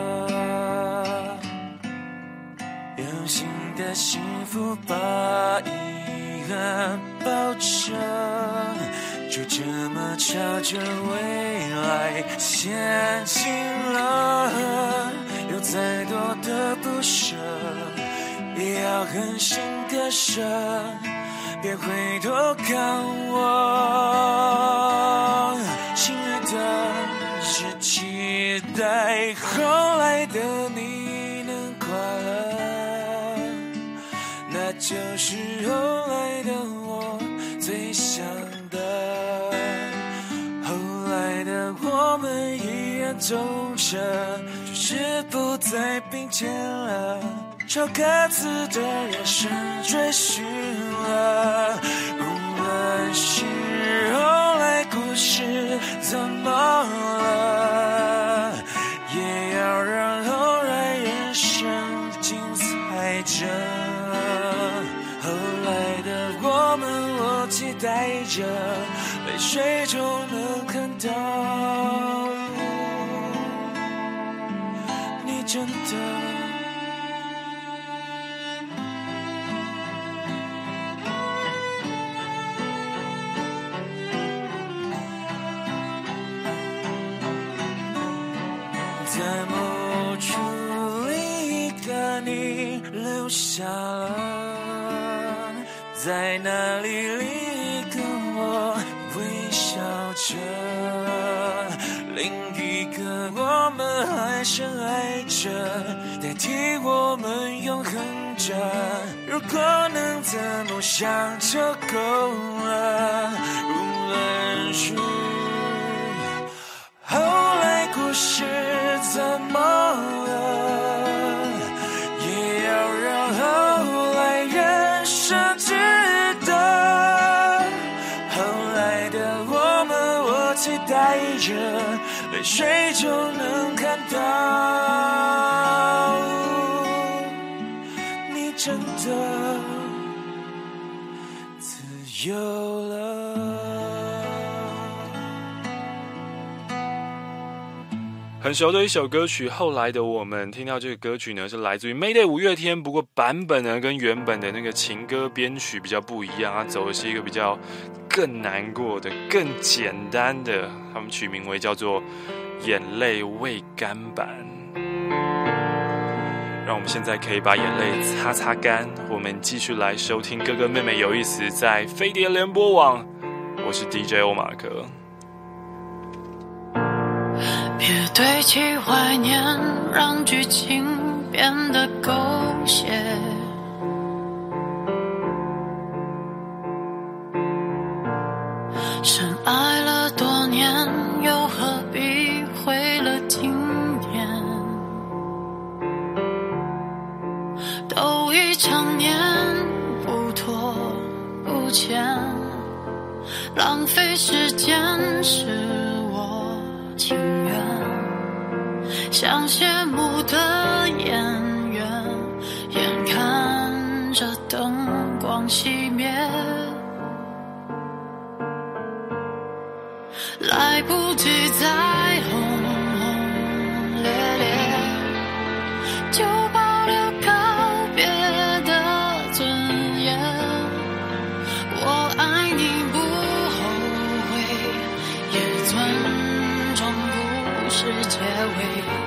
Speaker 5: 有新的幸福把遗憾抱着，就这么朝着未来前进了。有再多的不舍，也要狠心割舍，别回头看我，亲爱的，只期待后来的你能快乐，那就是后来的我最想的。后来的我们依然走着，只是不再并肩了，朝各自的人生追寻了。无论是后来故事怎么了，也要让后来人生精彩着。后来的我们，我期待着，泪水中能看到你真的在某处另一个你留下了，在那里另一个我微笑着，另一个我们还深爱着，代替我们永恒着。如果能这么想就够了，无论是后来故事怎么了，也要让后来人生值得。后来的我们，我期待着，泪水中能看到真的自由了。
Speaker 8: 很熟的一首歌曲，后来的我们听到这个歌曲呢，是来自于 Mayday 五月天，不过版本呢跟原本的那个情歌编曲比较不一样，它走的是一个比较更难过的、更简单的，他们取名为叫做眼泪未干版。让我们现在可以把眼泪擦擦干，我们继续来收听哥哥妹妹有意思在飞碟联播网，我是 DJ 欧马克。
Speaker 1: 别堆砌怀念，让剧情变得狗血。深爱了多年，又何必毁了经典？都已成年，不拖不欠，浪费时间是我情愿。像谢幕的演员，眼看着灯光熄灭，来不及再轰轰烈烈，就保留告别的尊严。我爱你不后悔，也尊重故事结尾。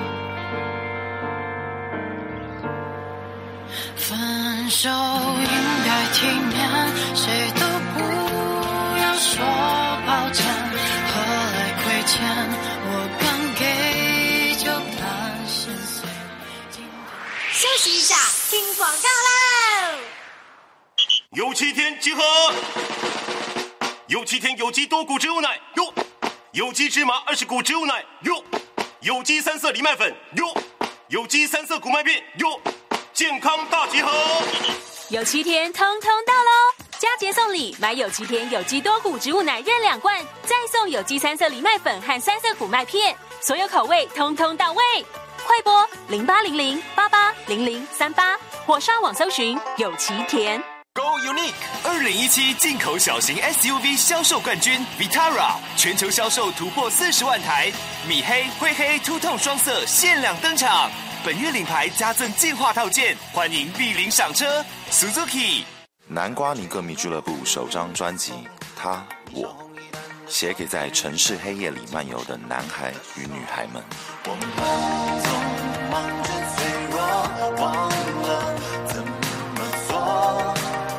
Speaker 1: 分手应该体面，谁都不要说抱歉，何来亏欠，我敢给就敢心碎。
Speaker 15: 休息一下，听广告喽！
Speaker 3: 有7天集合，有7天有机多谷植物奶哟，有机芝麻20谷植物奶哟，有机3色藜麦粉哟，有机3色谷麦片哟，健康大集合。
Speaker 6: 有7天通通到喽！佳节送礼，买有7天有机多谷植物奶任2罐，再送有机3色藜麦粉和3色谷麦片，所有口味通通到位。快拨0800880038或上网搜寻有7天。
Speaker 23: Go Unique 2017进口小型 SUV 销售冠军 Vitara 全球销售突破40万台，米黑、灰黑、凸痛双色限量登场。本月领牌加赠进化套件，欢迎莅临赏车。Suzuki
Speaker 24: 南瓜尼歌迷俱乐部首张专辑《他我》，写给在城市黑夜里漫游的男孩与女孩们。
Speaker 9: 我们总忙着脆弱，忘了怎么做。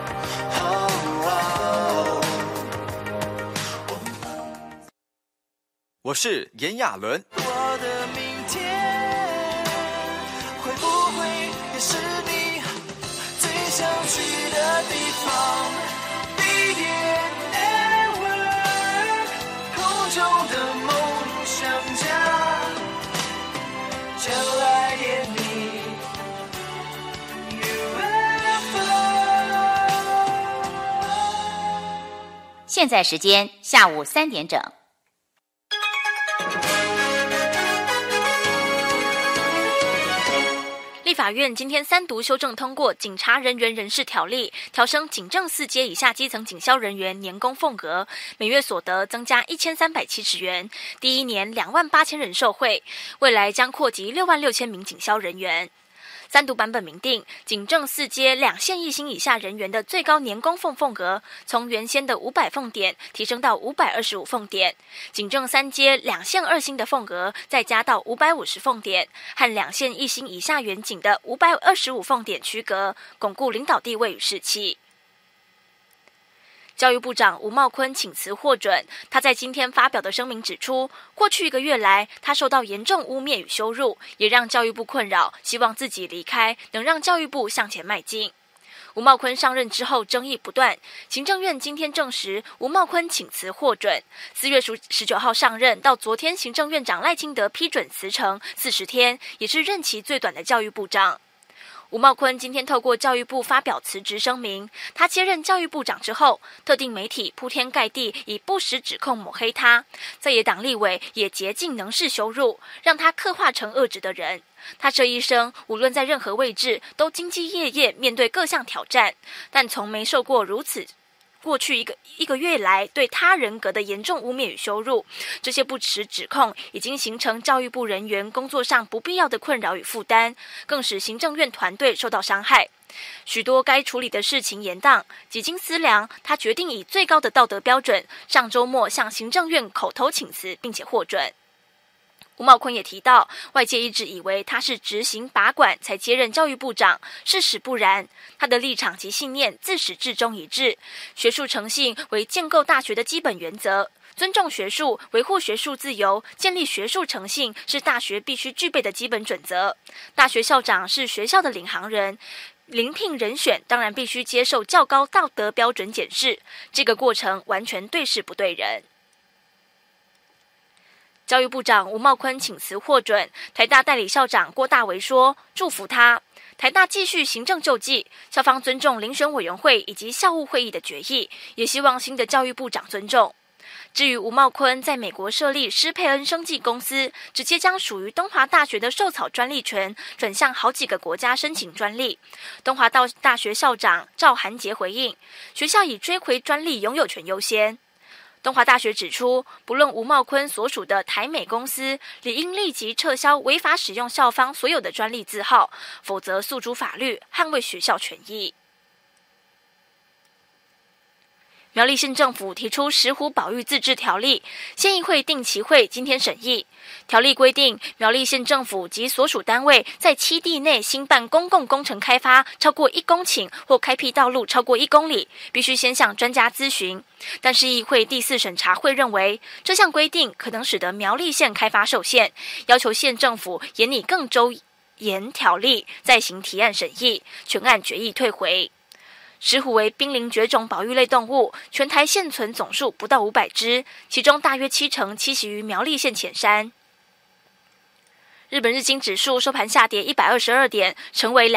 Speaker 25: 我是炎亚纶。
Speaker 9: 我的明天会不会也是你最想去的地方？ Be there never 空中的梦想家，就爱恋你 UFO。
Speaker 26: 现在时间下午3点整。
Speaker 27: 立法院今天3读修正通过《警察人员人事条例》，调升警政4阶以下基层警消人员年工俸额，每月所得增加1370元，第一年28000人受惠，未来将扩及66000名警消人员。3读版本明定，警政4阶2线1星以下人员的最高年工俸额从原先的500俸点提升到525俸点，警政3阶2线2星的俸额再加到550俸点，和2线1星以下员警的525俸点区隔，巩固领导地位与士气。教育部长吴茂昆请辞获准，他在今天发表的声明指出，过去1个月来，他受到严重污蔑与羞辱，也让教育部困扰，希望自己离开，能让教育部向前迈进。吴茂昆上任之后争议不断，行政院今天证实吴茂昆请辞获准，4月19号上任到昨天行政院长赖清德批准辞呈40天，也是任期最短的教育部长。 吴茂坤今天透过教育部发表辞职声明，他接任教育部长之后，特定媒体铺天盖地以不实指控抹黑他，在野党立委也竭尽能事羞辱，让他刻画成恶质的人。他这一生无论在任何位置都兢兢业业面对各项挑战，但从没受过如此过去一个月来对他人格的严重污蔑与羞辱，这些不实指控已经形成教育部人员工作上不必要的困扰与负担，更使行政院团队受到伤害。许多该处理的事情延宕，几经思量，他决定以最高的道德标准，上周末向行政院口头请辞，并且获准。吴茂坤也提到，外界一直以为他是执行拔管才接任教育部长，事实不然。他的立场及信念自始至终一致，学术诚信为建构大学的基本原则，尊重学术、维护学术自由、建立学术诚信是大学必须具备的基本准则。大学校长是学校的领航人，遴聘人选当然必须接受较高道德标准检视，这个过程完全对事不对人。教育部长吴茂坤请辞获准，台大代理校长郭大为说：“祝福他。”台大继续行政救济，校方尊重遴选委员会以及校务会议的决议，也希望新的教育部长尊重。至于吴茂坤在美国设立施佩恩生技公司，直接将属于东华大学的授草专利权转向好几个国家申请专利。东华大学校长赵涵杰回应，学校以追回专利拥有权优先。东华大学指出，不论吴茂坤所属的台美公司，理应立即撤销违法使用校方所有的专利字号，否则诉诸法律，捍卫学校权益。苗栗县政府提出石虎保育自治条例，县议会定期会今天审议。条例规定，苗栗县政府及所属单位在七地内兴办公共工程开发超过1公顷或开辟道路超过1公里，必须先向专家咨询。但是议会第4审查会认为，这项规定可能使得苗栗县开发受限，要求县政府研拟更周延条例，再行提案审议，全案决议退回。石虎为濒临绝种保育类动物，全台现存总数不到500只，其中大约70%栖息于苗栗县浅山。日本日经指数收盘下跌122点，成为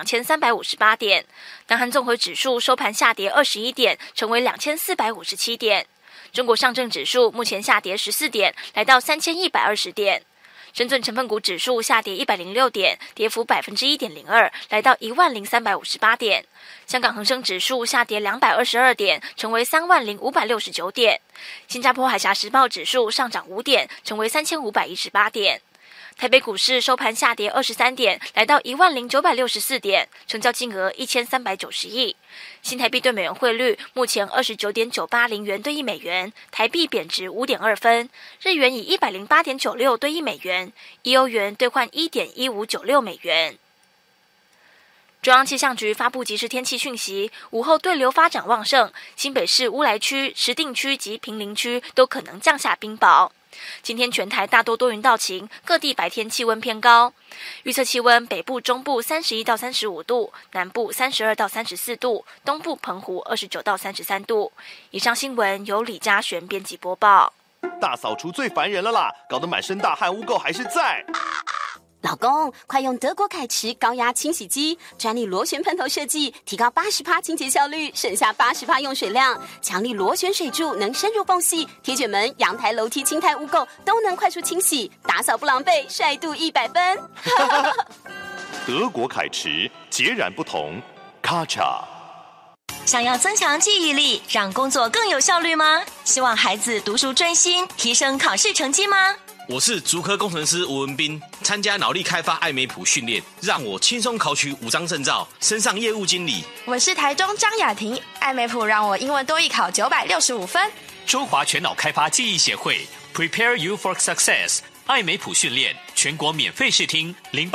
Speaker 27: 22,358点。南韩综合指数收盘下跌21点，成为2,457点。中国上证指数目前下跌14点，来到3,120点。深圳成分股指数下跌106点，跌幅1.02%，来到10,358点。香港恒生指数下跌222点，成为30,569点。新加坡海峡时报指数上涨5点，成为3,518点。台北股市收盘下跌23点，来到10,964点，成交金额1390亿。新台币对美元汇率目前29.980元兑1美元，台币贬值5.2分，日元以108.96兑1美元，1欧元兑换1.1596美元。中央气象局发布即时天气讯息，午后对流发展旺盛，新北市乌来区、石碇区及坪林区都可能降下冰雹。今天全台大多多云到晴，各地白天气温偏高。预测气温，北部、中部31到35度，南部32到34度，东部澎湖29到33度。以上新闻由李嘉璇编辑播报。
Speaker 3: 大扫除最烦人了啦，搞得满身大汗，污垢还是在。
Speaker 10: 老公，快用德国凯驰高压清洗机，专利螺旋喷头设计，提高80%清洁效率，省下80%用水量。强力螺旋水柱能深入缝隙，铁卷门、阳台、楼梯、青苔污垢都能快速清洗，打扫不狼狈，帅度100分。
Speaker 3: 德国凯驰截然不同，咔嚓。
Speaker 11: 想要增强记忆力，让工作更有效率吗？希望孩子读书专心，提升考试成绩吗？
Speaker 12: 我是竹科工程师吴文斌，参加脑力开发艾美普训练，让我轻松考取5张证照，升上业务经理。
Speaker 13: 我是台中张雅婷，艾美普让我英文多益考965分。
Speaker 16: 中华全脑开发记忆协会 Prepare You for Success 艾美普训练全国免费试听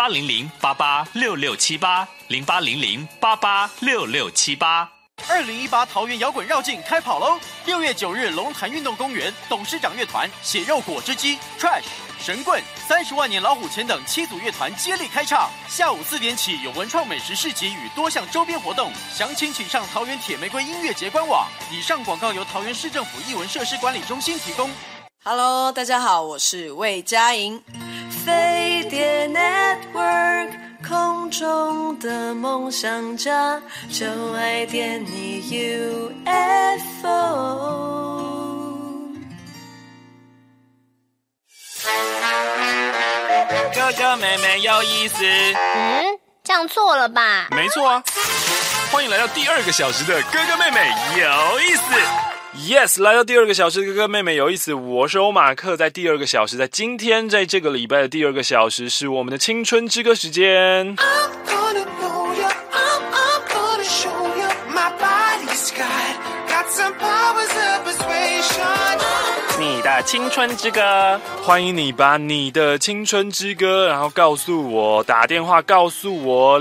Speaker 16: 0800886678 0800886678。
Speaker 23: 2018桃园摇滚绕境开跑喽！6月9日，龙潭运动公园董事长乐团、血肉果汁机、Trash、神棍、30万年老虎钳等7组乐团接力开唱。下午4点起有文创美食市集与多项周边活动，详情请上桃园铁玫瑰音乐节官网。以上广告由桃园市政府艺文设施管理中心提供。
Speaker 4: Hello， 大家好，我是魏佳莹。飞碟 Network
Speaker 2: 空中的梦想家，就爱点你 UFO。
Speaker 7: 哥哥妹妹有意思。
Speaker 15: 这样错了吧？
Speaker 8: 没错啊。欢迎来到第2个小时的哥哥妹妹有意思。Yes， 来到第2个小时，哥哥妹妹有意思。我是欧马克，在第2个小时，在今天，在这个礼拜的第2个小时，是我们的青春之歌时间。你的青春之歌，欢迎你把你的青春之歌，然后告诉我，打电话告诉我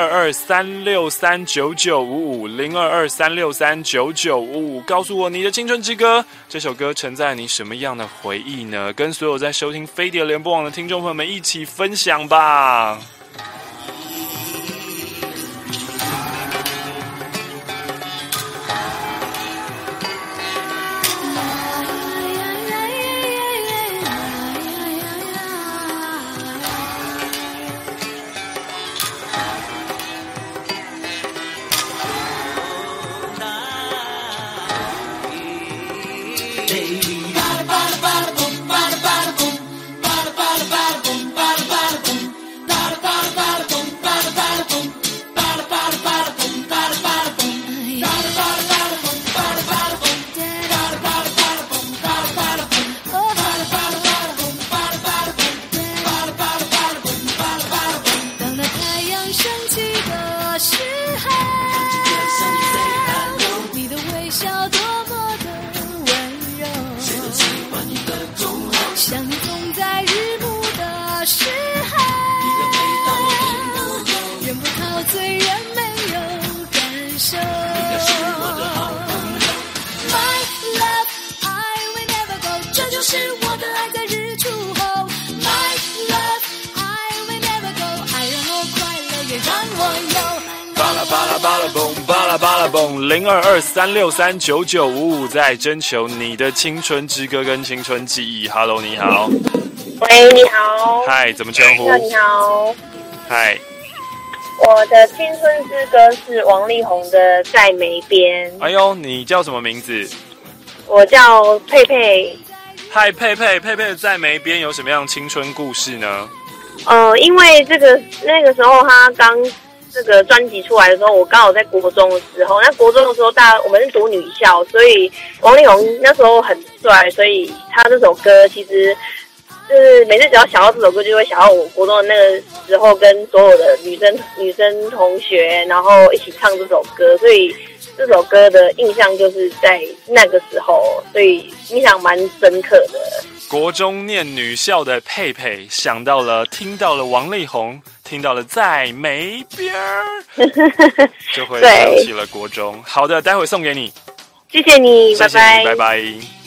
Speaker 8: 0223639955，0223639955，告诉我你的青春之歌，这首歌承载你什么样的回忆呢？跟所有在收听飞碟联播网的听众朋友们一起分享吧。0223639955，在征求你的青春之歌跟青春记忆。Hello， 你好。
Speaker 14: 喂，你好。
Speaker 8: 嗨，怎么称呼？
Speaker 14: 你好。
Speaker 8: 嗨。
Speaker 14: 我的青春之歌是王力宏的《在梅边》。
Speaker 8: 哎呦，你叫什么名字？
Speaker 14: 我叫佩佩。
Speaker 8: 嗨，佩佩的《在梅边》有什么样的青春故事呢？
Speaker 14: 因为那个时候他刚这个专辑出来的时候，我刚好在国中的时候。那国中的时候，我们是读女校，所以王力宏那时候很帅，所以他这首歌其实就是每次只要想到这首歌，就会想到我国中的那个时候，跟所有的女生同学，然后一起唱这首歌，所以这首歌的印象就是在那个时候，所以印象蛮深刻的。
Speaker 8: 国中念女校的佩佩听到了王力宏，听到了在梅边就会想起了国中。好的，待会送给你。
Speaker 14: 谢谢你，
Speaker 8: 谢谢你，拜拜。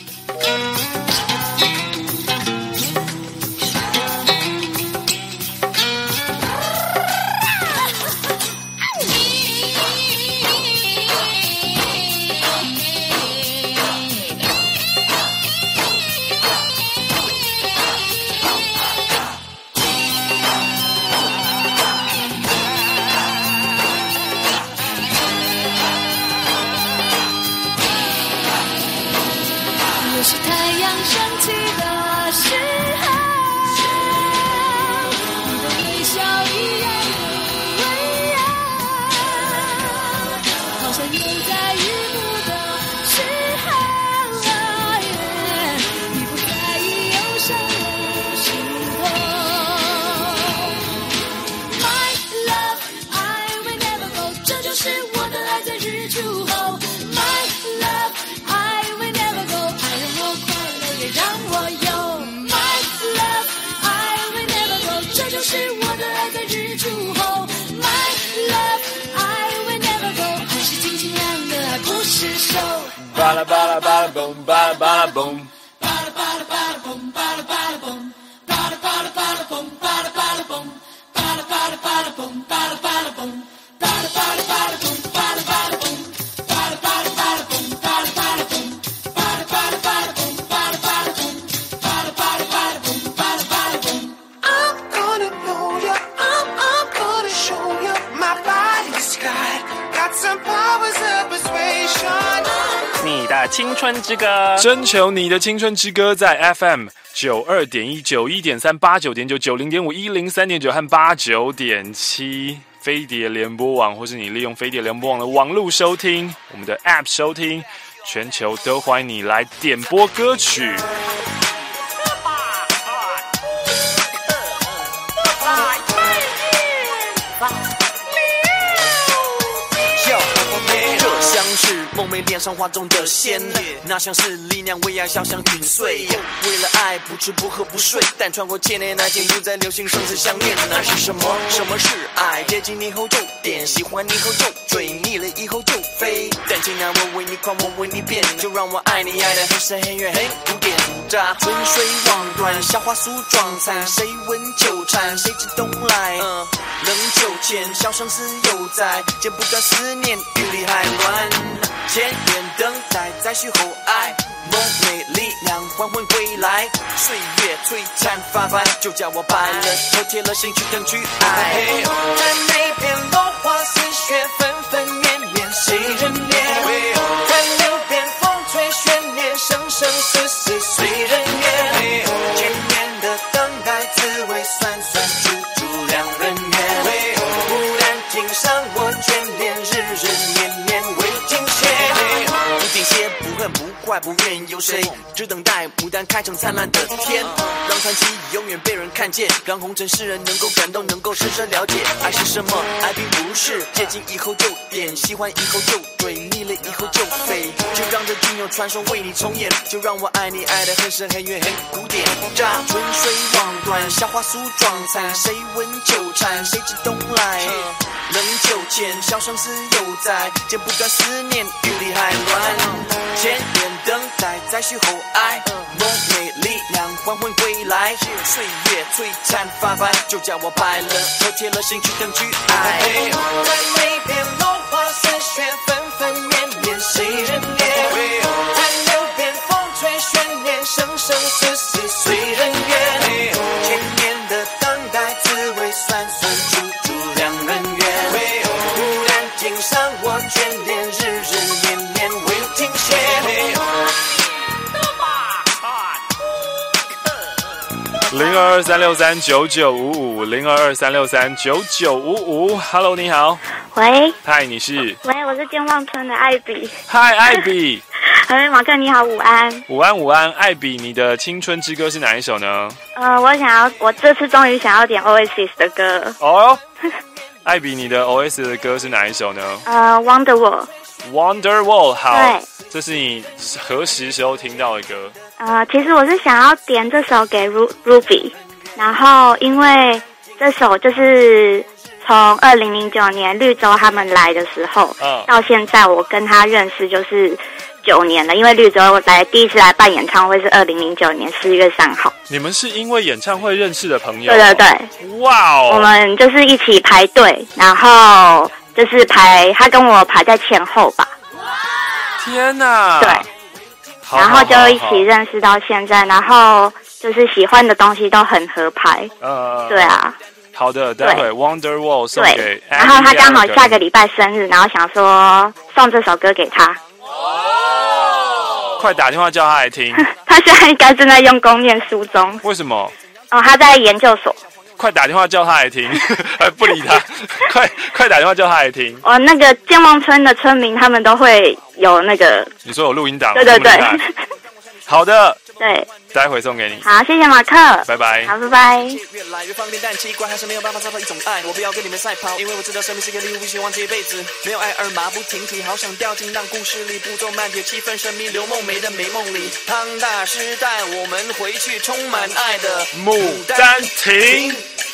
Speaker 17: 巴拉巴拉巴拉嘣，巴拉巴拉嘣，巴拉巴拉巴拉嘣，巴拉巴拉嘣，巴拉巴拉巴拉嘣，巴拉巴拉嘣，巴拉巴拉巴拉嘣，巴拉巴拉嘣，巴拉巴拉巴拉嘣，巴拉巴拉嘣，巴拉巴拉巴拉嘣，巴拉巴拉嘣，巴拉巴拉巴拉嘣，巴拉巴拉嘣，巴拉巴拉巴拉嘣，巴拉巴拉嘣。I'm gonna blow ya, I'm gonna
Speaker 7: 的青春之歌，
Speaker 8: 征求你的青春之歌，在 FM 92.1、91.3、89.9、90.5、103.9和89.7飞碟联播网，或是你利用飞碟联播网的网络收听，我们的 App 收听，全球都欢迎你来点播歌曲。
Speaker 9: 梦寐脸上画中的仙，那像是力量为爱，小像陨碎。为了爱不吃不喝不睡，但穿过千年，爱情不再流行生死相恋。那是什么？什么是爱？接近你后就点，喜欢你后就追，腻了以后就飞。但尽量我为你狂，我为你变，就让我爱你爱得很深很远很古典。乍春水望断，夏花素妆残，谁闻纠缠，谁知东来？冷酒前，小生死犹在，剪不断思念，雨里还乱。千年等待，再续后爱，梦寐力量还魂归来，岁月璀璨发白，就叫我白了头，铁了心去等去爱。在那片落花似雪，纷纷绵绵，谁人怜？看流边风吹悬念，生生死死随人愿。千年的等待，滋味酸酸，处处两人缘。忽然听上我眷恋，日日年年为今शे不停歇，不恨不怪，不怨有谁？只等待牡丹开成灿烂的天，让传奇永远被人看见，让红尘世人能够感动，能够深深了解爱是什么。爱并不是接近以后就点，喜欢以后就追，腻了以后就飞。就让这隽永传说为你重演，就让我爱你爱得很深很远很古典。乍春水望断，夏花素妆残，谁闻纠缠，谁知东来？冷酒前，小生死犹在，剪不断思念，雨里还乱。千年等待，再续后爱，梦寐力量还魂归来，岁月璀璨发白，就叫我白了头，铁了心去等去爱。在那片落花似雪，纷纷绵绵，谁人怜？看流边风吹悬念，生生死死随人愿。千年的等待，滋味酸酸，处处两人缘。忽然听上我眷恋，日日年年未停歇。
Speaker 8: 0223639955，0223639955 ，Hello， 你好。
Speaker 1: 喂。
Speaker 8: 嗨，你是？
Speaker 1: 喂，我是健忘村的艾比。
Speaker 8: 嗨，艾比。
Speaker 1: 喂，马克你好，午安。
Speaker 8: 午安，午安，艾比，你的青春之歌是哪一首呢？
Speaker 1: 我这次终于想要点 Oasis 的歌。
Speaker 8: 哦。艾比，你的 Oasis 的歌是哪一首呢
Speaker 1: ？Wonderwall。
Speaker 8: 好。
Speaker 1: 对。
Speaker 8: 这是你何时时候听到的歌？
Speaker 1: 其实我是想要点这首给 Ruby， 然后因为这首就是从2009年绿洲他们来的时候，到现在我跟他认识就是9年了，因为绿洲第一次来办演唱会是2009年4月3号。
Speaker 8: 你们是因为演唱会认识的朋友？
Speaker 1: 对对对。
Speaker 8: 哇哦！
Speaker 1: 我们就是一起排队，然后就是他跟我排在前后吧。
Speaker 8: 天哪！
Speaker 1: 对。然后就一起认识到现在，然后就是喜欢的东西都很合拍。对啊。
Speaker 8: 好的，待会 Wonderwall 送给。
Speaker 1: 然后他刚好下个礼拜生日，然后想说送这首歌给他。
Speaker 8: 快打电话叫他来听。
Speaker 1: 他现在应该正在用功念书中。
Speaker 8: 为什么？
Speaker 1: 他在研究所。
Speaker 8: 快打电话叫他来听，不理他。快打电话叫他来听。
Speaker 1: 那个健忘村的村民他们都会有那个。
Speaker 8: 你说有录音档？
Speaker 1: 对对对。
Speaker 8: 好的。
Speaker 1: 对。
Speaker 8: 待会送给你。
Speaker 1: 好，谢谢马克。
Speaker 8: 拜拜。
Speaker 1: 好，拜拜。
Speaker 9: 越来越方便，但奇怪还是没有办法找到一种爱。我不要跟你们赛跑，因为我知道生命是个礼物，希望这一辈子没有爱而马不停蹄，好想掉进让故事里步骤慢点，气氛神秘，刘梦梅的美梦里。庞大时代，我们回去充满爱的
Speaker 8: 牡丹亭。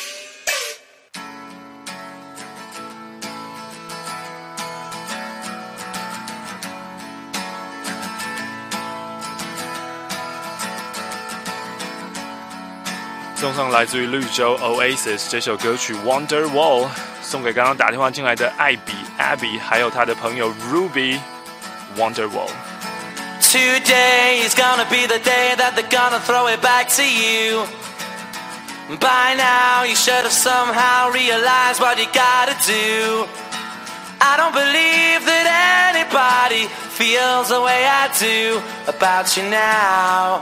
Speaker 8: 送上来自于绿洲 Oasis 这首歌曲 Wonderwall， 送给刚刚打电话进来的艾比 Abby， 还有他的朋友 Ruby。 Wonderwall。
Speaker 5: Today is gonna be the day that they're gonna throw it back to you. By now you should have somehow realized what you gotta do. I don't believe that anybody feels the way I do about you now.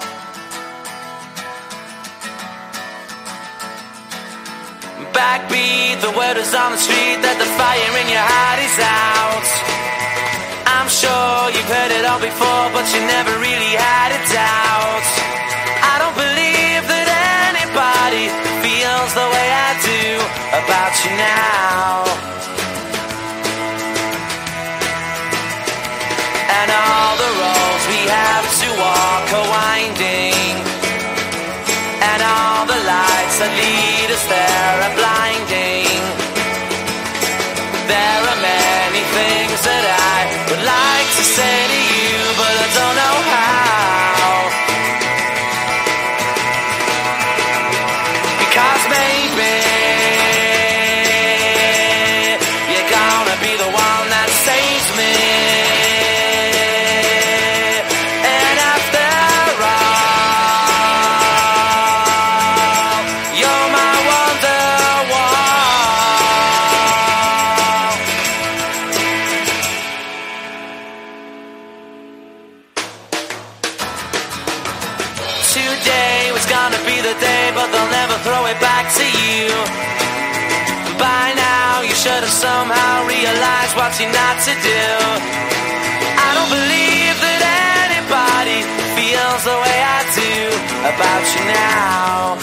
Speaker 5: Backbeat, the word is on the street that the fire in your heart is out. I'm sure you've heard it all before, but you never really had a doubt. I don't believe that anybody feels the way I do about you now. And all the roads we have to walk are winding, and all the lights that lead us there are blinding. There are many things that I would like to say to you, but I don't know how. Because maybe you're gonna be the one that saves me. And after all, you're my Wonderwall. Today was gonna be the day, but they'll never throw it back to you. By now you should have somehow realized what you're not to do. I don't believe that anybody feels the way I do about you now.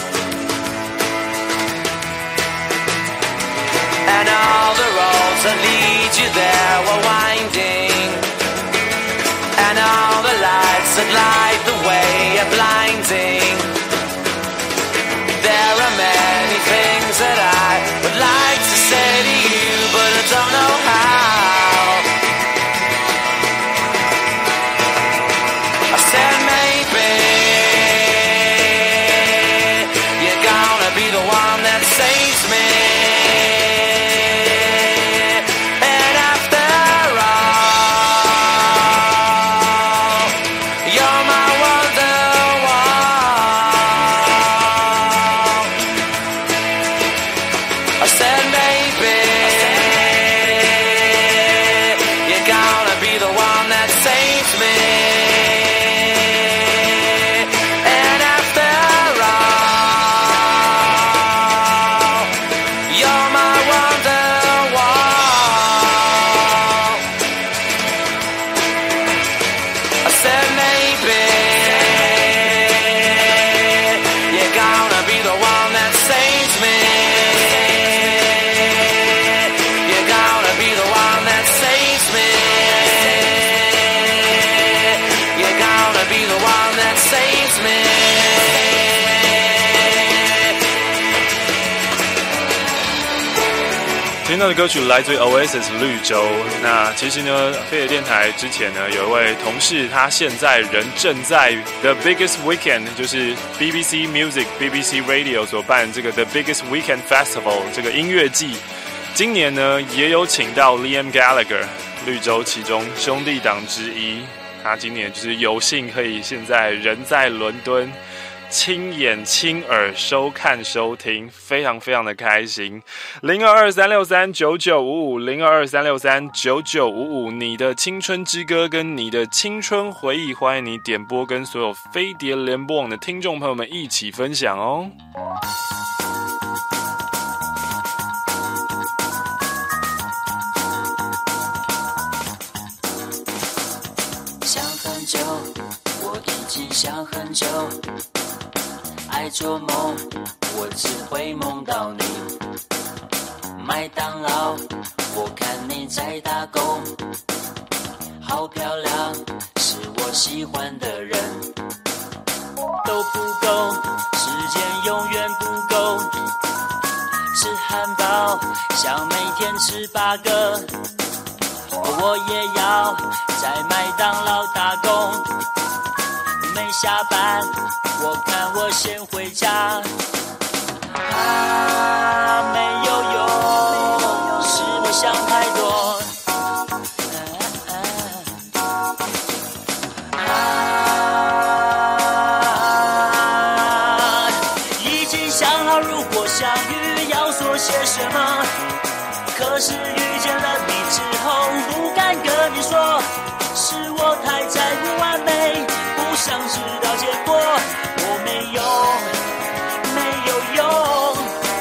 Speaker 5: And all the roads that lead you there were winding, and all the lights that light the way are blinding. There are many things that I would like to say to you, but I don't know how. I said maybe you're gonna be the one that saves me. And after all, you're my Wonderwall. I said maybe you're gonna be the one that saves me. And after all, you're my Wonderwall. I said maybe you're gonna be the one that saves me. You're gonna be the one that saves me. You're gonna be the one that saves me.
Speaker 8: 听到的歌曲来自于 Oasis 绿洲。那其实呢，飞碟电台之前呢，有一位同事，他现在人正在 The Biggest Weekend， 就是 BBC Music、BBC Radio 所办这个 The Biggest Weekend Festival 这个音乐季。今年呢，也有请到 Liam Gallagher， 绿洲其中兄弟党之一。他今年就是有幸可以现在人在伦敦，亲眼亲耳收看收听，非常非常的开心。0223639955，0223639955，你的青春之歌跟你的青春回忆，欢迎你点播，跟所有飞碟联播网的听众朋友们一起分享哦。
Speaker 6: 想很久，我已经想很久。爱做梦，我只会梦到你。麦当劳，我看你在打工，好漂亮，是我喜欢的人。都不够，时间永远不够。吃汉堡，想每天吃8个。我也要在麦当劳打工。没下班，我看我先回家。没有用，是我想太多。已经想好，如果相遇要说些什么。可可是遇见了你之后，不敢跟你说，是我太在乎完美，不想知道结果，我没有用。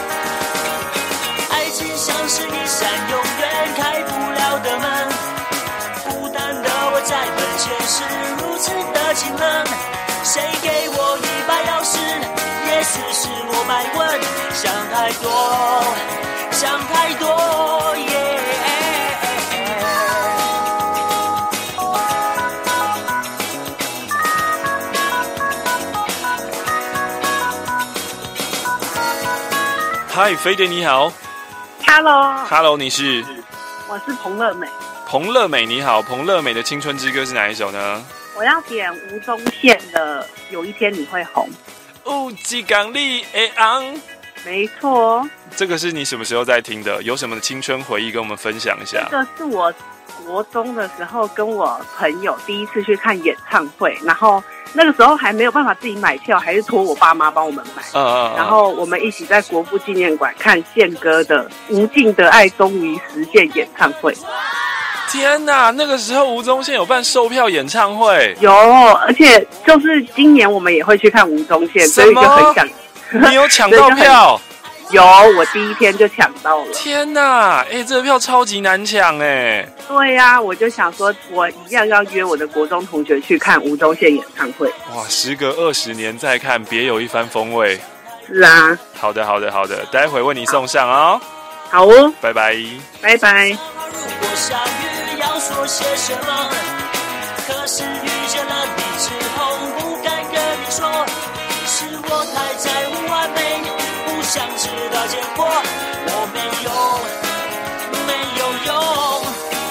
Speaker 6: 爱情像是一扇永远开不了的门，孤单的我在门前是如此的清冷，谁给我一把钥匙？也许是我白问，想太多，想太多，耶、
Speaker 8: 嗨，飞碟你好。Hello， 你是？
Speaker 18: 我是彭乐美。
Speaker 8: 彭乐美你好，彭乐美的青春之歌是哪一首呢？
Speaker 18: 我要点吴宗宪的《有一天你会红》。
Speaker 8: 一天你会红。
Speaker 18: 没错。
Speaker 8: 这个是你什么时候在听的？有什么青春回忆跟我们分享一下？
Speaker 18: 这个是我国中的时候跟我朋友第一次去看演唱会，然后那个时候还没有办法自己买票，还是托我爸妈帮我们买。然后我们一起在国父纪念馆看宪哥的《无尽的爱终于实现》演唱会。
Speaker 8: 天哪，那个时候吴宗宪有办售票演唱会？
Speaker 18: 有，而且就是今年我们也会去看吴宗宪，所以就很想。
Speaker 8: 你有抢到票？
Speaker 18: 有，我第一天就抢到了。
Speaker 8: 天哪，这个票超级难抢哎。
Speaker 18: 对呀、我就想说，我一样要约我的国中同学去看吴宗宪演唱会。
Speaker 8: 哇，时隔20年再看，别有一番风味。
Speaker 18: 是啊。
Speaker 8: 好的，待会为你送上哦。
Speaker 18: 好哦，
Speaker 8: 拜拜。
Speaker 18: 拜拜。
Speaker 6: 如果下雨要说些什么？可是遇见了你之后，不敢跟你说，是我太在乎完美，不想知道结果，我没有用。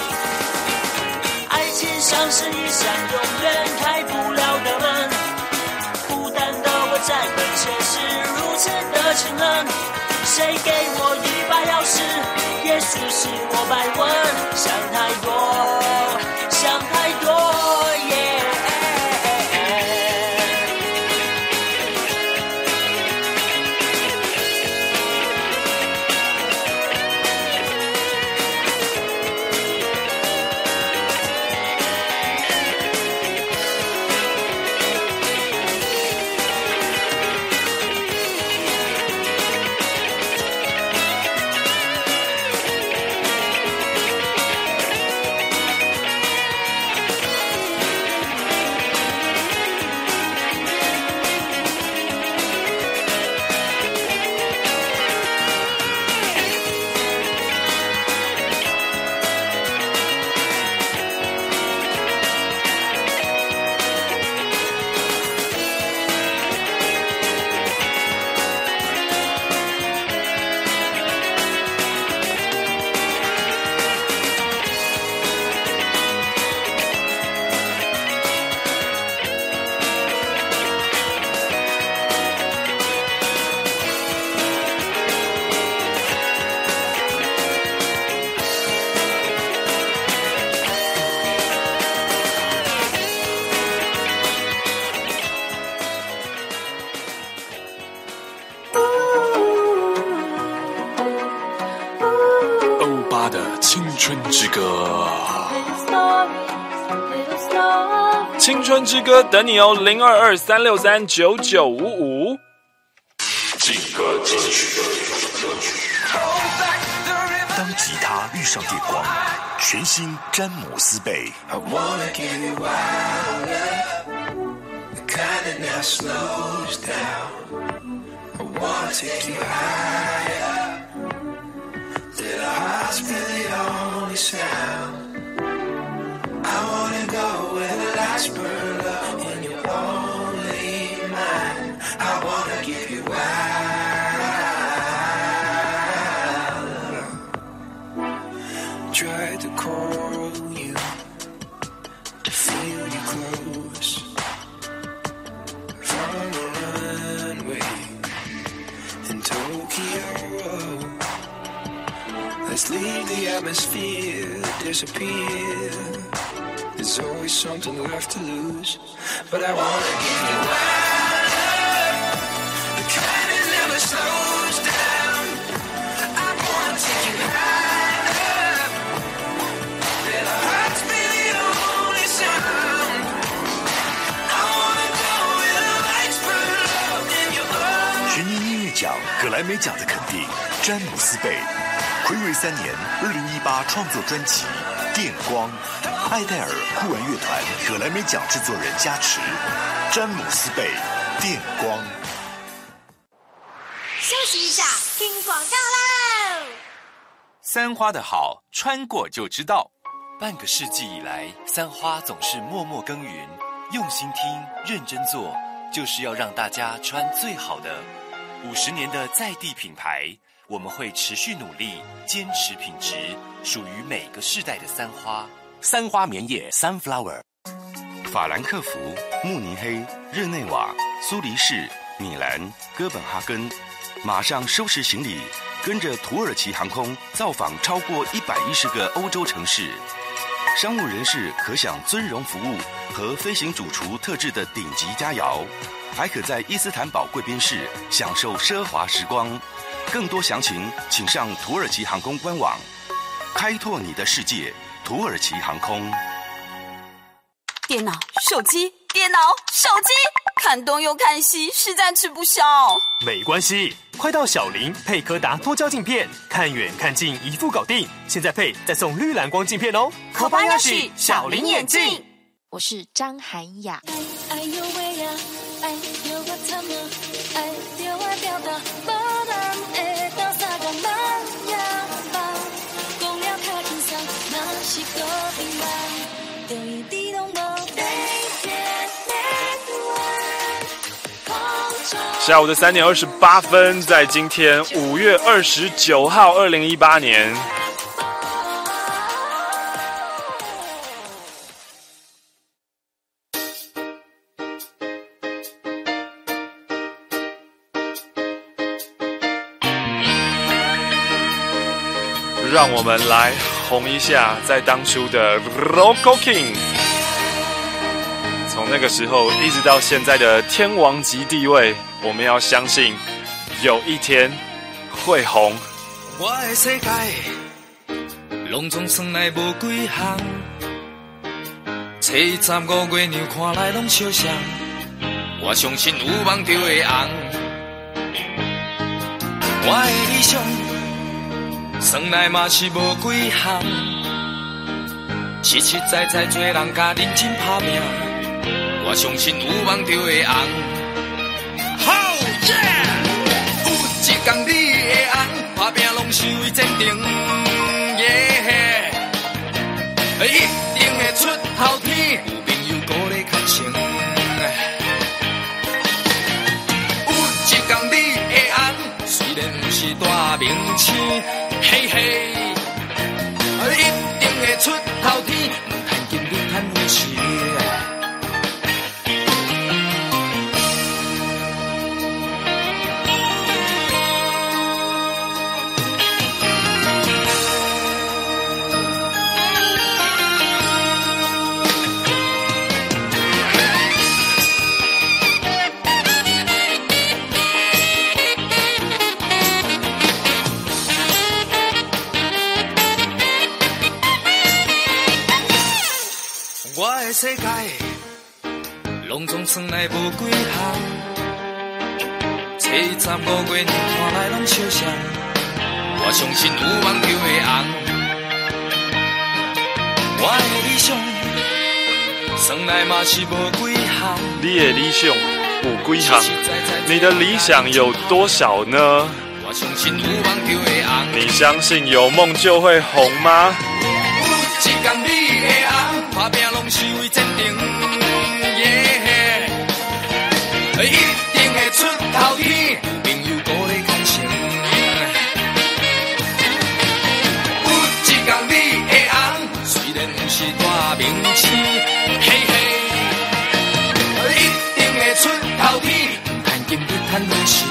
Speaker 6: 爱情像是一扇永远开不了的门，孤单的我在门前是如此的清冷，谁给我一把钥匙？也许是我白问，想太多，想太多，耶、
Speaker 8: 青春之歌等你哦，022-363-9955。劲歌金曲。
Speaker 3: 当吉他遇上电光，全新詹姆斯贝。
Speaker 9: I wanna go where the lights burn low and you're only mine. I wanna give you wild. Tried to call you to feel you close from the runway in Tokyo. Let's leave the atmosphere, disappear. There's always something left to lose, but I wanna give you wild, the kind that never slows down. I wanna take you high.
Speaker 23: 奖、葛莱美奖的肯定，詹姆斯贝，睽违3年，2018创作专辑《电光》，艾戴尔酷玩乐团葛莱美奖制作人加持，詹姆斯贝，《电光》。
Speaker 15: 休息一下，听广告喽。
Speaker 23: 三花的好，穿过就知道。半个世纪以来，三花总是默默耕耘，用心听，认真做，就是要让大家穿最好的。50年的在地品牌，我们会持续努力，坚持品质，属于每个世代的三花。三花棉叶 Sunflower，
Speaker 19: 法兰克福、慕尼黑、日内瓦、苏黎世、米兰、哥本哈根，马上收拾行李，跟着土耳其航空造访超过110个欧洲城市。商务人士可享尊荣服务和飞行主厨特制的顶级佳肴，还可在伊斯坦堡贵宾室享受奢华时光。更多详情请上土耳其航空官网。开拓你的世界，土耳其航空。
Speaker 10: 电脑、手机，电脑、手机，看东又看西，实在吃不消。
Speaker 20: 没关系，快到小林配柯达多焦镜片，看远看近一副搞定。现在配再送绿蓝光镜片哦。
Speaker 10: Kobayashi 小林眼镜。
Speaker 13: 我是张涵雅。
Speaker 2: 哎呦喂呀，哎呦我他妈，哎呦我表达，无人会当三个人呀吧，讲了较轻松，若是孤僻人，就一滴拢无被见
Speaker 8: 下午的3点28分，在今天5月29号，2018年。让我们来红一下，在当初的 Rocco King， 从那个时候一直到现在的天王级地位，我们要相信有一天会红。
Speaker 5: 我的世界拢总算来无几项，初15月娘看来拢相像，我相信有梦就会红。我的理想算来嘛是无几项，实实在在做人甲认真打拼，我相信有梦就会红。好耶！有一天你会红，打拼拢是为坚定，耶！一定会出头天，有朋友鼓励看成。有一天你会红，虽然不是大明星。嘿嘿，一定会出头天，唔趁金你趁利息。我的世界拢总算来无几项，初15月娘看来拢相像，我相信有梦就会红。我的理想算来嘛是无几项，
Speaker 8: 你的理想有几项？你的理想有多少呢？
Speaker 5: 我相信有梦就会红。
Speaker 8: 你相信有梦就会红吗？
Speaker 5: 有一天你会红，打拼拢是为坚定，耶！一定会出头天，有朋友鼓励看成。有一天你会红，虽然不是大明星，嘿嘿，一定会出头天，不趁金不趁利息。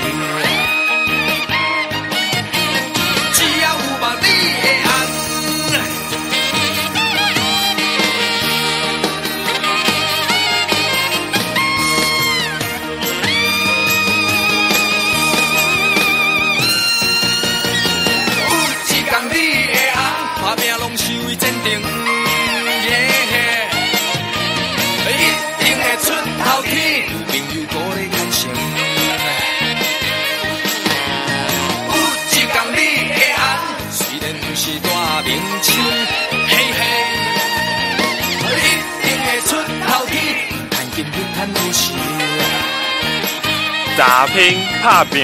Speaker 5: 只要有梦你会红。打拼拢是为坚定，耶！一定会出头天，有朋友鼓励看成。
Speaker 8: 打拼打拼，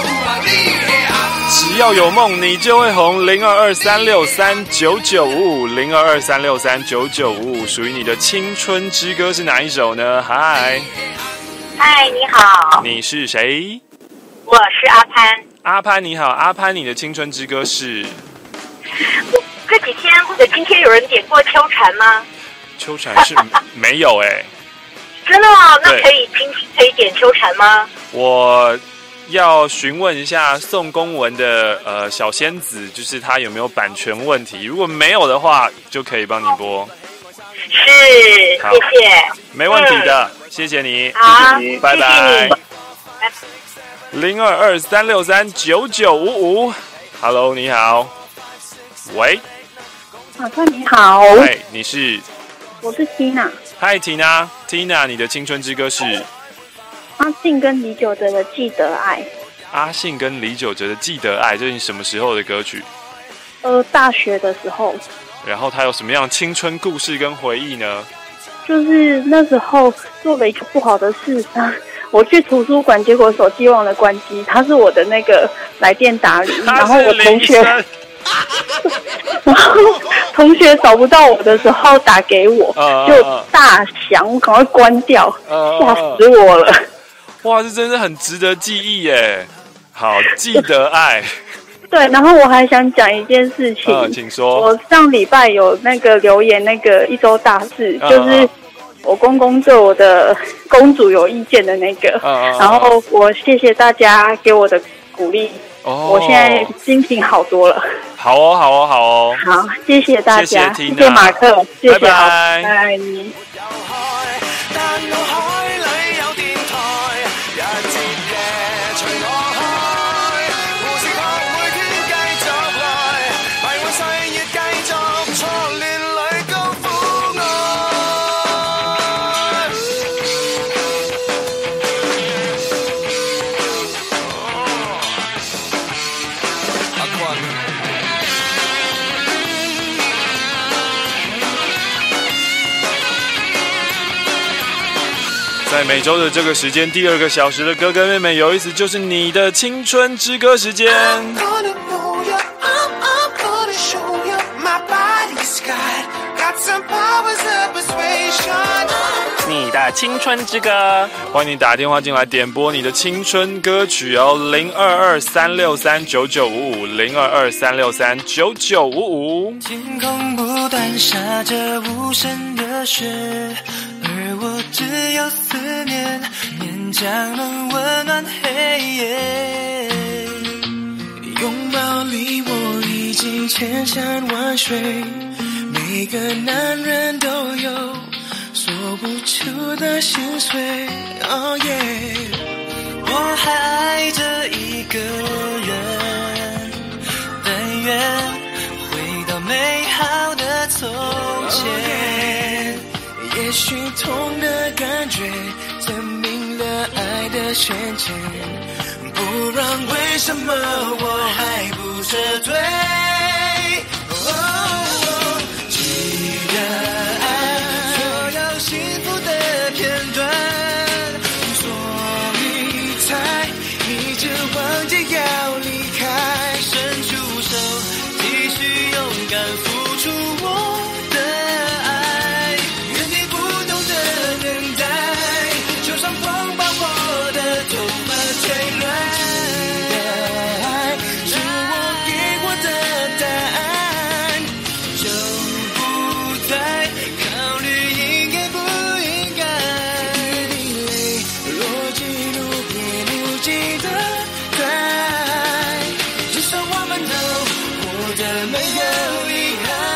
Speaker 8: 只要有梦你就会红。0223639955，0223639955，属于你的青春之歌是哪一首呢？嗨，
Speaker 1: 你好，
Speaker 8: 你是谁？
Speaker 1: 我是阿潘。
Speaker 8: 阿潘你好，阿潘，你的青春之歌是？
Speaker 1: 这几天或者今天有人点过秋蝉吗？
Speaker 8: 秋蝉是没有
Speaker 1: 真的吗？那可以点秋蝉吗？
Speaker 8: 我要询问一下宋公文的小仙子，就是他有没有版权问题？如果没有的话，就可以帮你播。
Speaker 1: 是，谢谢，
Speaker 8: 没问题的，谢谢你，
Speaker 1: 好，
Speaker 8: 拜拜。0223639955，Hello， 你好，喂，
Speaker 11: 阿潘你好，
Speaker 8: 嗨，你是？
Speaker 11: 我是 Tina。
Speaker 8: 嗨 Tina， 你的青春之歌是？
Speaker 11: 阿信跟李玖哲的《记得爱》。
Speaker 8: 阿信跟李玖哲的《记得爱》，这是你什么时候的歌曲？
Speaker 11: 大学的时候。
Speaker 8: 然后他有什么样的青春故事跟回忆呢？
Speaker 11: 就是那时候做了一个不好的事啊，我去图书馆，结果手机忘了关机，他是我的那个来电打铃，然后我同学，然后同学找不到我的时候打给我，就大响，我赶快关掉，吓死我了。
Speaker 8: 哇，这真的很值得记忆耶！好，记得爱。
Speaker 11: 对，然后我还想讲一件事情，
Speaker 8: 请说。
Speaker 11: 我上礼拜有那个留言，那个一周大事，就是我公公对我的公主有意见的那个，然后我谢谢大家给我的鼓励，我现在心情好多了。
Speaker 8: 好哦，
Speaker 11: 好，谢谢大家，谢谢马克，谢谢，拜拜你。
Speaker 8: 在每周的这个时间，第2个小时的哥哥妹妹有意思，就是你的青春之歌时间。
Speaker 16: 你的青春之歌，
Speaker 8: 欢迎你打电话进来点播你的青春歌曲哦，0223639955，0223639955。
Speaker 9: 天空不断下着无声的雪，而我只有思念，勉强能温暖黑夜。拥抱里我已经千山万水，每个男人都有说不出的心碎。Oh yeah， 我还爱着一个人，但愿回到美好的从前。也许痛的感觉证明了爱的深沉，不然为什么我还不撤退？记得爱所有幸福的片段，所以才一直忘记要离开，伸出手继续勇敢付出我的爱，原地不动的等待，就算风把我的头发吹乱。记得爱是我给我的答案，就不再考虑应该不应该。滴泪落进路边流记的爱，至少我们都活得没有遗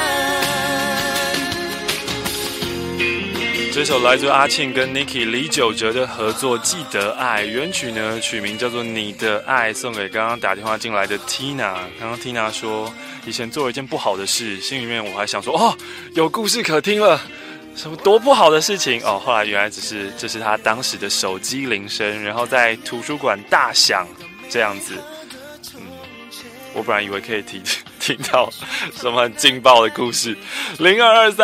Speaker 9: 憾。
Speaker 8: 这首来自阿庆跟 Niki 李玖哲的合作《记得爱》，原曲呢取名叫做《你的爱》，送给刚刚打电话进来的 Tina。刚刚 Tina 说，以前做了一件不好的事，心里面我还想说，哦，有故事可听了，什么多不好的事情哦。后来原来这是他当时的手机铃声，然后在图书馆大响这样子。我本来以为可以听到什么很劲爆的故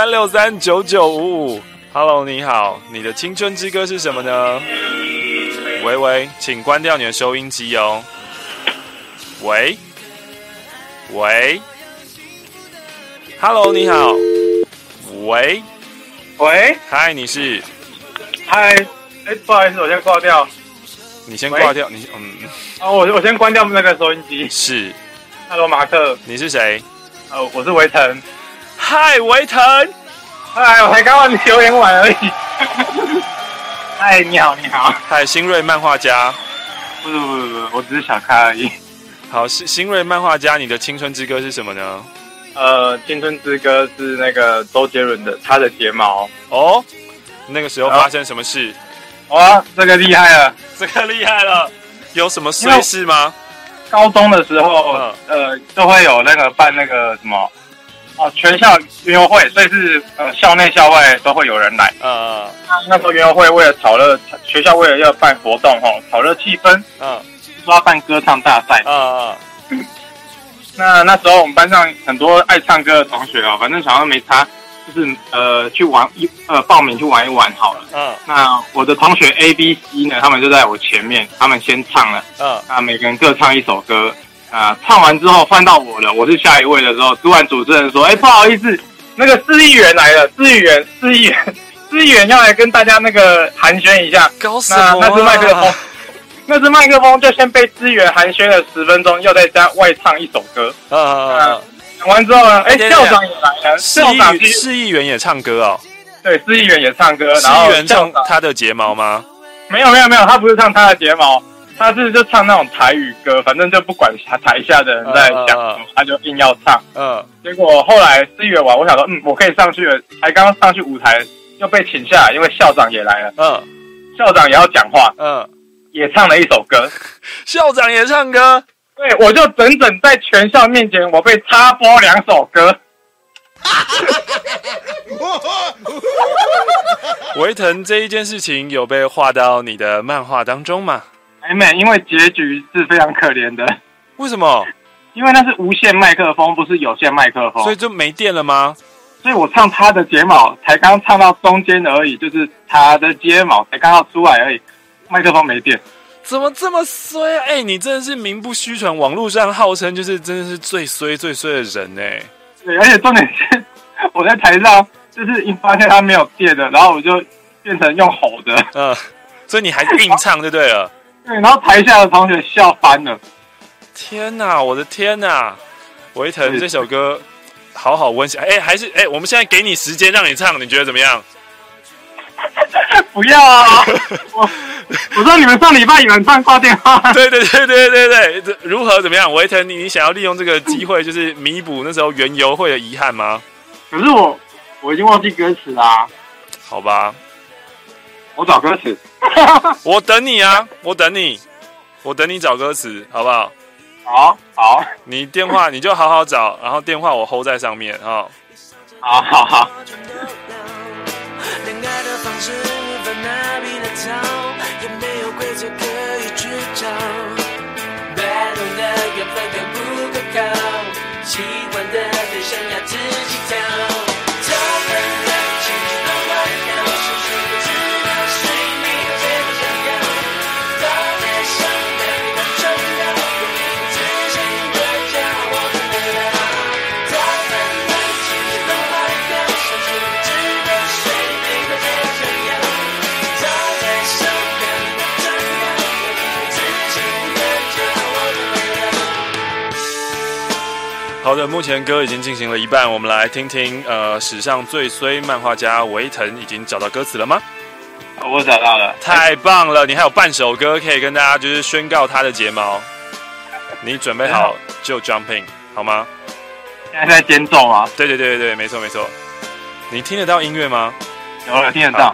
Speaker 8: 事。0223639955。Hello， 你好，你的青春之歌是什么呢？ 喂喂，请关掉你的收音机哦。喂喂 ，Hello， 你好。喂
Speaker 12: 喂，
Speaker 8: 嗨，你是？
Speaker 12: 嗨，不好意思，我先挂掉。
Speaker 8: 你先挂掉，你
Speaker 12: 我先关掉那个收音机。
Speaker 8: 是。
Speaker 12: Hello， 马克。
Speaker 8: 你是谁？
Speaker 12: 我是维腾。
Speaker 8: 嗨，维腾。
Speaker 12: 嗨，我才刚帮你留言完而已。嗨，你好，你好。
Speaker 8: 嗨，新锐漫画家。
Speaker 12: 不，我只是小咖而已。
Speaker 8: 好，新锐漫画家，你的青春之歌是什么呢？
Speaker 12: 青春之歌是那个周杰伦的《他的睫毛》。
Speaker 8: 哦，那个时候发生什么事？
Speaker 12: 哇，这个厉害了，
Speaker 8: 有什么衰事吗？
Speaker 12: 高中的时候，都会有那个办那个什么，全校园游会，所以是校内校外都会有人来。那时候园游会为了炒热，学校为了要办活动炒热气氛，说要办歌唱大赛。那时候我们班上很多爱唱歌的同学反正想要没差，就是去玩报名去玩一玩好了。那我的同学 A、B、C 呢，他们就在我前面，他们先唱了。那每个人各唱一首歌。唱完之后换到我了，我是下一位的时候，突然主持人说：“不好意思，那个市议员来了，市议员要来跟大家那个寒暄一下。”
Speaker 8: 搞什么啊？
Speaker 12: 那只麦克风就先被支援寒暄了10分钟，又在家外唱一首歌。讲完之后呢，校长也来了，
Speaker 8: 市议员也唱歌哦。
Speaker 12: 对，市议员也唱歌，
Speaker 8: 市议员唱他的睫毛吗？
Speaker 12: 没有，他不是唱他的睫毛，他是就唱那种台语歌，反正就不管台下的人在讲什么，他就硬要唱。结果后来市议员完，我想说，我可以上去了，才刚上去舞台又被请下来，因为校长也来了。校长也要讲话。也唱了一首歌，
Speaker 8: 校长也唱歌，
Speaker 12: 对，我就整在全校面前，我被插播2首歌。
Speaker 8: 维腾，这一件事情有被画到你的漫画当中吗？
Speaker 12: 没，因为结局是非常可怜的。
Speaker 8: 为什么？
Speaker 12: 因为那是无线麦克风，不是有线麦克风，
Speaker 8: 所以就没电了吗？
Speaker 12: 所以我唱他的睫毛才刚唱到中间而已，就是他的睫毛才刚要出来而已。麦克风没电，
Speaker 8: 怎么这么衰啊？你真的是名不虚传，网络上号称就是真的是最衰的人哎。
Speaker 12: 对，而且重点是我在台上就是一发现他没有电的，然后我就变成用吼的。
Speaker 8: 所以你还硬唱就对了。
Speaker 12: 对，然后台下的同学笑翻了。
Speaker 8: 天哪，我的天哪！维腾这首歌好好温馨。还是我们现在给你时间让你唱，你觉得怎么样？
Speaker 12: 不要啊！我说你们上礼拜有人唱挂电话。
Speaker 8: 对，如何怎么样？维腾，你想要利用这个机会，就是弥补那时候园游会的遗憾吗？
Speaker 12: 可是我已经忘记歌词啦。
Speaker 8: 好吧，
Speaker 12: 我找歌词。
Speaker 8: 我等你啊，我等你找歌词，好不好？
Speaker 12: 好。
Speaker 8: 你电话你就好好找，然后电话我 hold 在上面啊。
Speaker 12: 好。
Speaker 5: 恋爱的方式分哪比的早，也没有规则可以去找。Battle 的缘分更不可靠，喜欢的对象要自己挑。找人来情都乱掉，是谁不知道谁没有结果想要？道理上哪里更重要？有一个自信的骄傲我看得到。找人来情都乱掉，是谁不知道谁没有结果想要？道理上哪里更重要？有一个自信的骄傲我看得到。
Speaker 8: 好的，目前歌已经进行了一半，我们来听听史上最衰漫画家维腾已经找到歌词了吗？
Speaker 12: 我找到了，
Speaker 8: 太棒了！你还有半首歌可以跟大家就是宣告他的睫毛，你准备好就 jumping 好吗？
Speaker 12: 现在在间奏吗？
Speaker 8: 对，没错。你听得到音乐吗？
Speaker 12: 有听得到。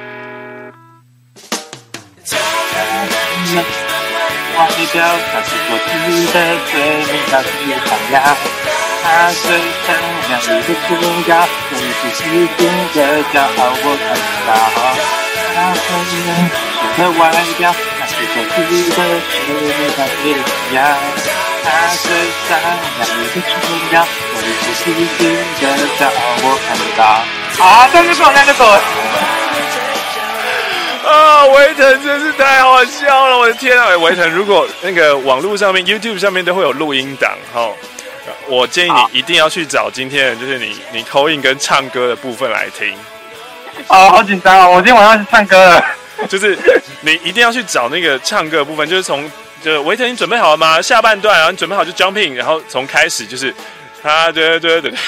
Speaker 12: 忘记掉，他是我自己的罪名，他是想要，他最闪亮丽的唇膏，我是自信的骄傲，我看到。他很冷酷的外表，他是我自己的罪名，他是想要，他最闪亮丽的唇膏，我是自信的骄傲，我看到。这样就够了。
Speaker 8: 啊，维腾真是太好笑了，我的天啊！维腾，如果那个网络上面 YouTube 上面都会有录音档，我建议你一定要去找今天的就是你call in跟唱歌的部分来听。
Speaker 12: 哦，好紧张哦！我今天晚上去唱歌了。
Speaker 8: 就是你一定要去找那个唱歌的部分，就是维腾，你准备好了吗？下半段，然后你准备好就 jumping， 然后从开始就是对。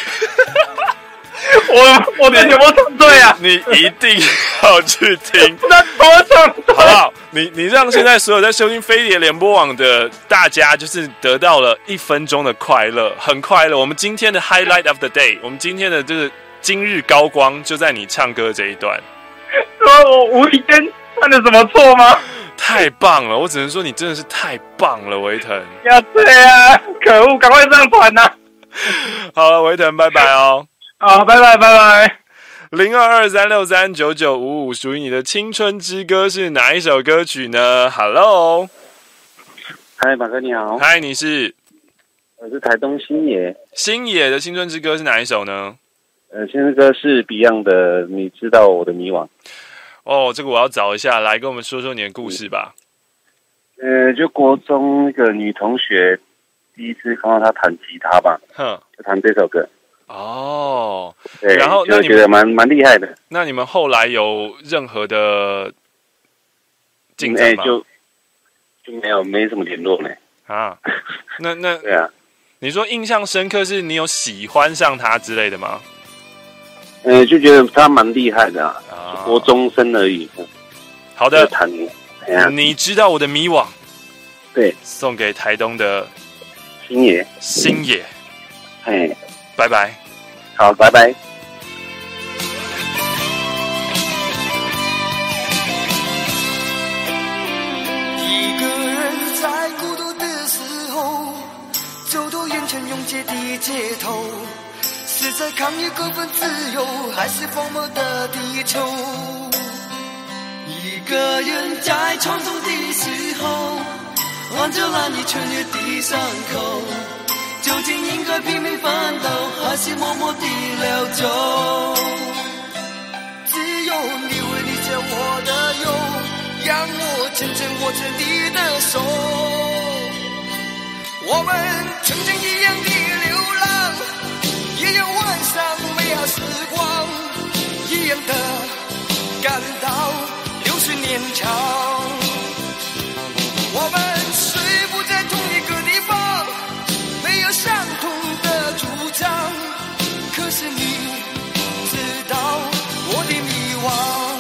Speaker 12: 我有没有唱对啊？
Speaker 8: 你一定要去听。
Speaker 12: 那我唱对，
Speaker 8: 好不好？你让现在所有在收听飞碟联播网的大家，就是得到了1分钟的快乐，很快乐。我们今天的 highlight of the day， 我们今天的就是今日高光，就在你唱歌这一段。
Speaker 12: 我无意间犯了什么错吗？
Speaker 8: 太棒了！我只能说你真的是太棒了，维腾。
Speaker 12: 要这样，可恶，赶快上传啊！
Speaker 8: 好了，维腾，拜拜哦。
Speaker 12: 好，拜拜。
Speaker 8: 0223639955，属于你的青春之歌是哪一首歌曲呢 ？Hello，
Speaker 4: 嗨，马哥你好。
Speaker 8: 嗨，你是？
Speaker 4: 我是台东星野。
Speaker 8: 星野的青春之歌是哪一首呢？
Speaker 4: 青春之歌是 Beyond 的《你知道我的迷惘》。
Speaker 8: 哦，这个我要找一下，来跟我们说说你的故事吧。
Speaker 4: 就国中那个女同学第一次看到她弹吉他吧，就弹这首歌。
Speaker 8: 哦，
Speaker 4: 对，
Speaker 8: 然后
Speaker 4: 就觉得蛮厉害的。
Speaker 8: 那你们后来有任何的进展吗？
Speaker 4: 就没什么联络呢。
Speaker 8: 啊，那
Speaker 4: 对啊，
Speaker 8: 你说印象深刻是你有喜欢上他之类的吗？
Speaker 4: 就觉得他蛮厉害的啊，国中生而已。
Speaker 8: 好的，
Speaker 4: 弹
Speaker 8: 你知道我的迷惘？
Speaker 4: 对，
Speaker 8: 送给台东的
Speaker 4: 星野。
Speaker 8: 拜拜。
Speaker 4: 好，拜拜。
Speaker 9: 一个人在孤独的时候，走到眼前拥挤的街头，是在抗议过分自由，还是荒漠的地球？一个人在创作的时候，望着那里穿越的伤口，究竟应该拼命奋斗，还是默默地溜走？只有你会理解我的忧，让我紧紧握着你的手。我们曾经一样的流浪，一样晚上美好时光，一样的感到60年长。我们虽不在同一个地方，没有相同的主张，可是你知道我的迷惘。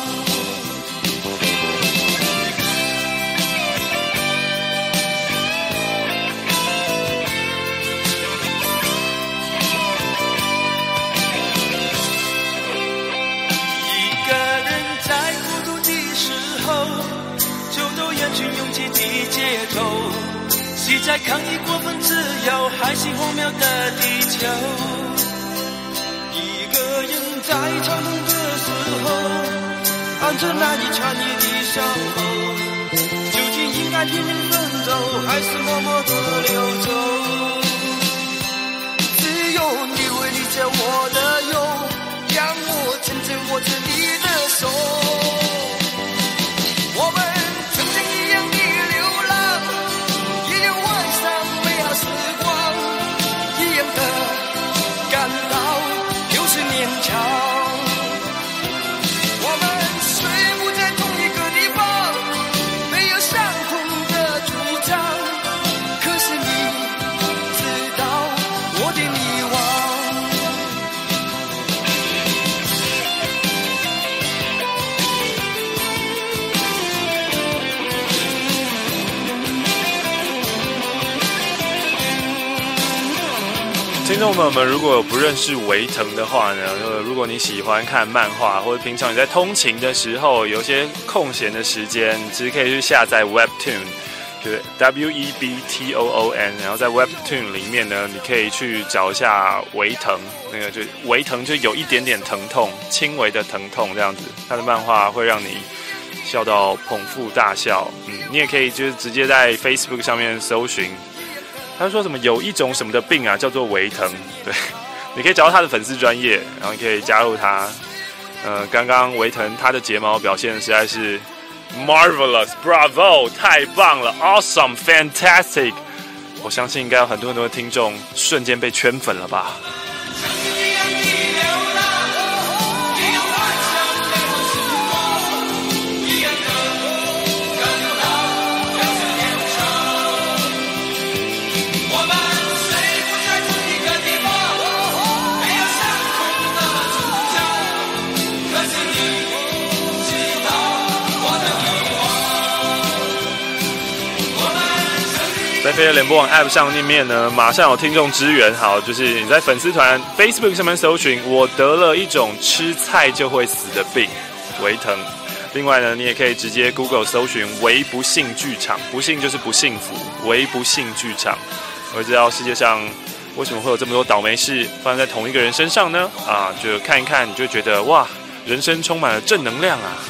Speaker 9: 一个人在孤独的时候，走到人群拥挤的街头，是在抗议过分自由，还是荒谬的地球？一个人在长痛的时候，按着那一串一的伤口，究竟应该拼命奋斗，还是默默的溜走？只有你会理解我的忧，让我紧紧握着你的手。我们曾经一样的流浪，一样晚上美好时光，一样的感到60年长。我们虽不在同一个地方，没有相同的主张，可是你知道我的迷惘。
Speaker 8: 听众朋友们，如果有不认识维腾的话呢，如果你喜欢看漫画，或者平常你在通勤的时候有些空闲的时间，其实可以去下载 Webtoon， 就是 WEBTOON， 然后在 Webtoon 里面呢，你可以去找一下维腾，那个就维腾就有一点点疼痛，轻微的疼痛这样子，他的漫画会让你笑到捧腹大笑。你也可以就是直接在 Facebook 上面搜寻。他说什么有一种什么的病啊，叫做维腾。对，你可以找到他的粉丝专页，然后你可以加入他。刚刚维腾他的睫毛表现实在是 Marvelous, Bravo， 太棒了 ，Awesome, Fantastic。我相信应该有很多的听众瞬间被圈粉了吧。在飞碟联播网 App 上面呢，马上有听众支援。好，就是你在粉丝团 Facebook 上面搜寻“我得了一种吃菜就会死的病”，维腾。另外呢，你也可以直接 Google 搜寻“唯不幸剧场”，不幸就是不幸福，唯不幸剧场。我知道世界上为什么会有这么多倒霉事发生在同一个人身上呢？啊，就看一看，你就觉得哇，人生充满了正能量啊！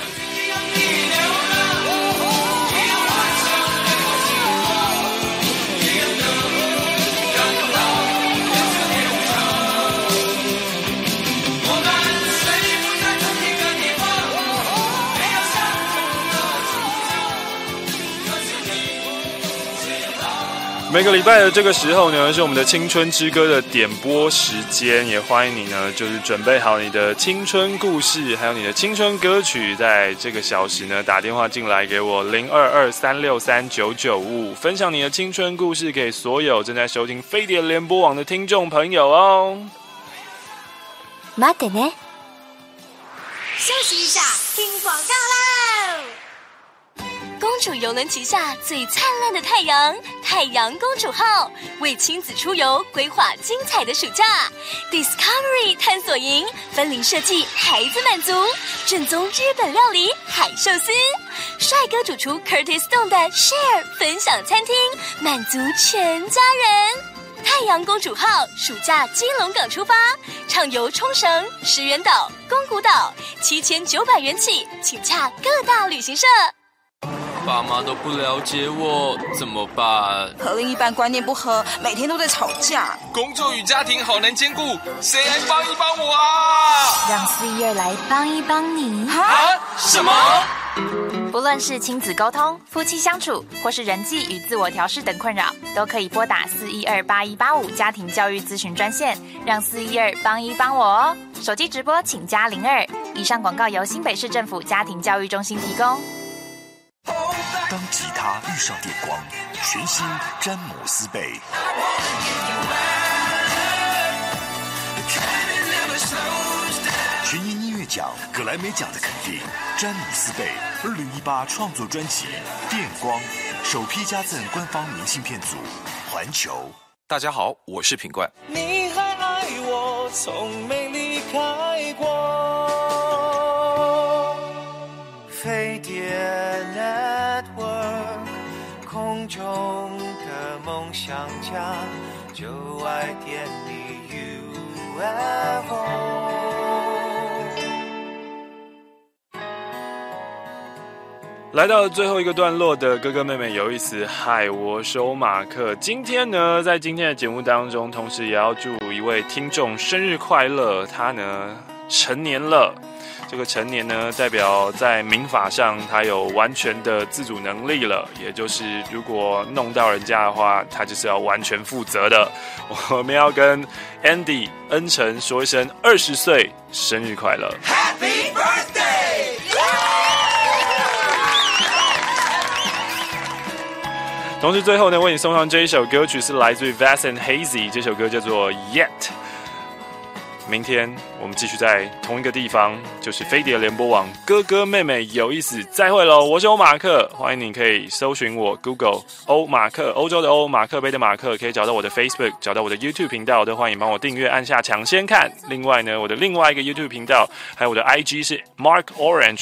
Speaker 8: 每个礼拜的这个时候呢，是我们的青春之歌的点播时间，也欢迎你呢，就是准备好你的青春故事，还有你的青春歌曲，在这个小时呢打电话进来给我0223639955，分享你的青春故事给所有正在收听飞碟联播网的听众朋友哦。
Speaker 15: 待ってね。休息一下，听广告喽。
Speaker 10: 公主邮轮旗下最灿烂的太阳，太阳公主号为亲子出游规划精彩的暑假。Discovery 探索营分龄设计，孩子满足，正宗日本料理海寿司，帅哥主厨 Curtis Stone 的 Share 分享餐厅，满足全家人。太阳公主号暑假基隆港出发，畅游冲绳、石垣岛、宫古岛，7900元起，请洽各大旅行社。
Speaker 7: 爸妈都不了解我，怎么办？
Speaker 14: 和另一半观念不合，每天都在吵架。
Speaker 7: 工作与家庭好难兼顾，谁来帮一帮我啊？
Speaker 21: 让412来帮一帮你。
Speaker 7: 啊？什么？
Speaker 21: 不论是亲子沟通、夫妻相处，或是人际与自我调试等困扰，都可以拨打4128185家庭教育咨询专线，让412帮一帮我哦。手机直播请加02。以上广告由新北市政府家庭教育中心提供。
Speaker 19: 当吉他遇上电光，全新詹姆斯贝。全年音乐奖、葛莱美奖的肯定，詹姆斯贝2018创作专辑《电光》首批加赠官方明信片组，环球。
Speaker 22: 大家好，我是品冠。
Speaker 9: 你还爱我，从没离开过。飞碟 Network， 空中的梦想家，就爱点你 UFO。
Speaker 8: 来到最后一个段落的哥哥妹妹有意思，嗨，我是欧马克。今天呢，在今天的节目当中，同时也要祝一位听众生日快乐。他呢成年了，这个成年呢代表在民法上他有完全的自主能力了，也就是如果弄到人家的话，他就是要完全负责的。我们要跟 Andy 恩成说一声20岁生日快乐
Speaker 9: Happy Birthday！
Speaker 8: 同时最后呢，为你送上这一首歌曲是来自于 Vast and Hazy， 这首歌叫做 Yet。 明天我们继续在同一个地方，就是飞碟联播网，哥哥妹妹有意思，再会咯。我是欧马克，欢迎你可以搜寻我 Google 欧马克，欧洲的欧，马克杯的马克，可以找到我的 Facebook， 找到我的 YouTube 频道，都欢迎帮我订阅，按下抢先看。另外呢，我的另外一个 YouTube 频道还有我的 IG 是 Mark Orange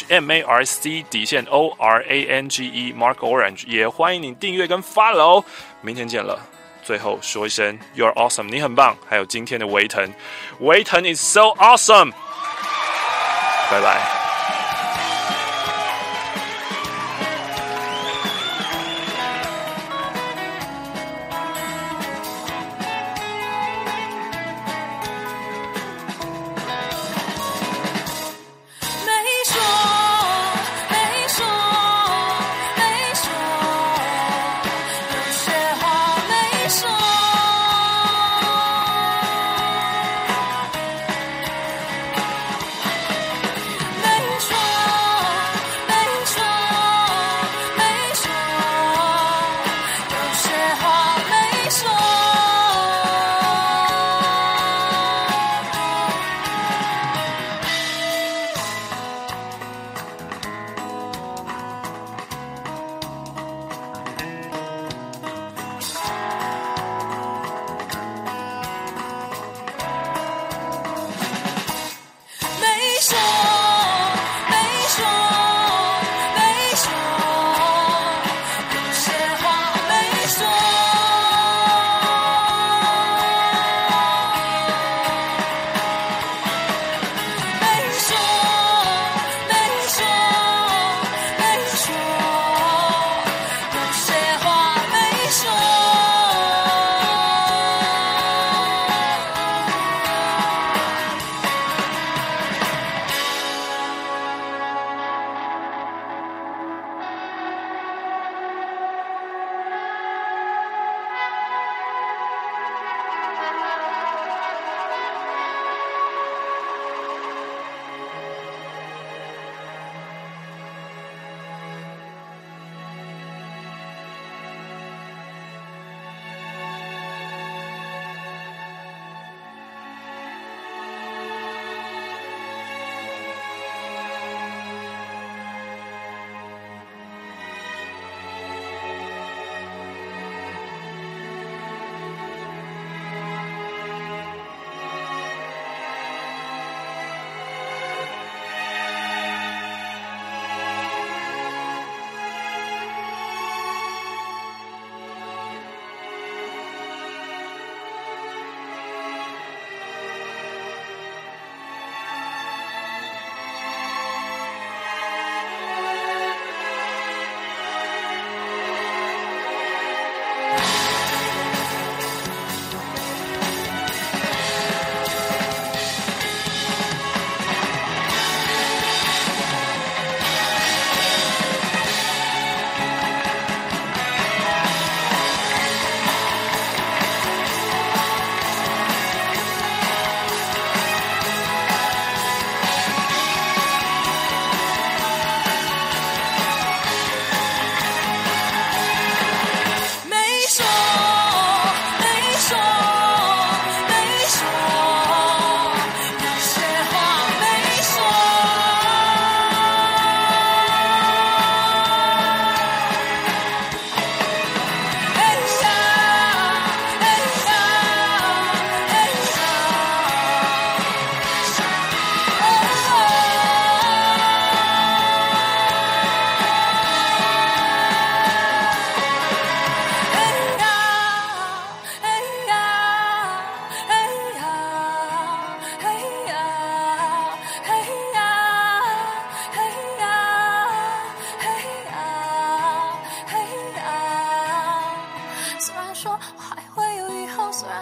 Speaker 8: MARC_ORANGE Mark Orange， 也欢迎你订阅跟 follow。明天见了。最后说一声 You're awesome， 你很棒。还有今天的维腾 is so awesome， 拜拜。
Speaker 9: 没说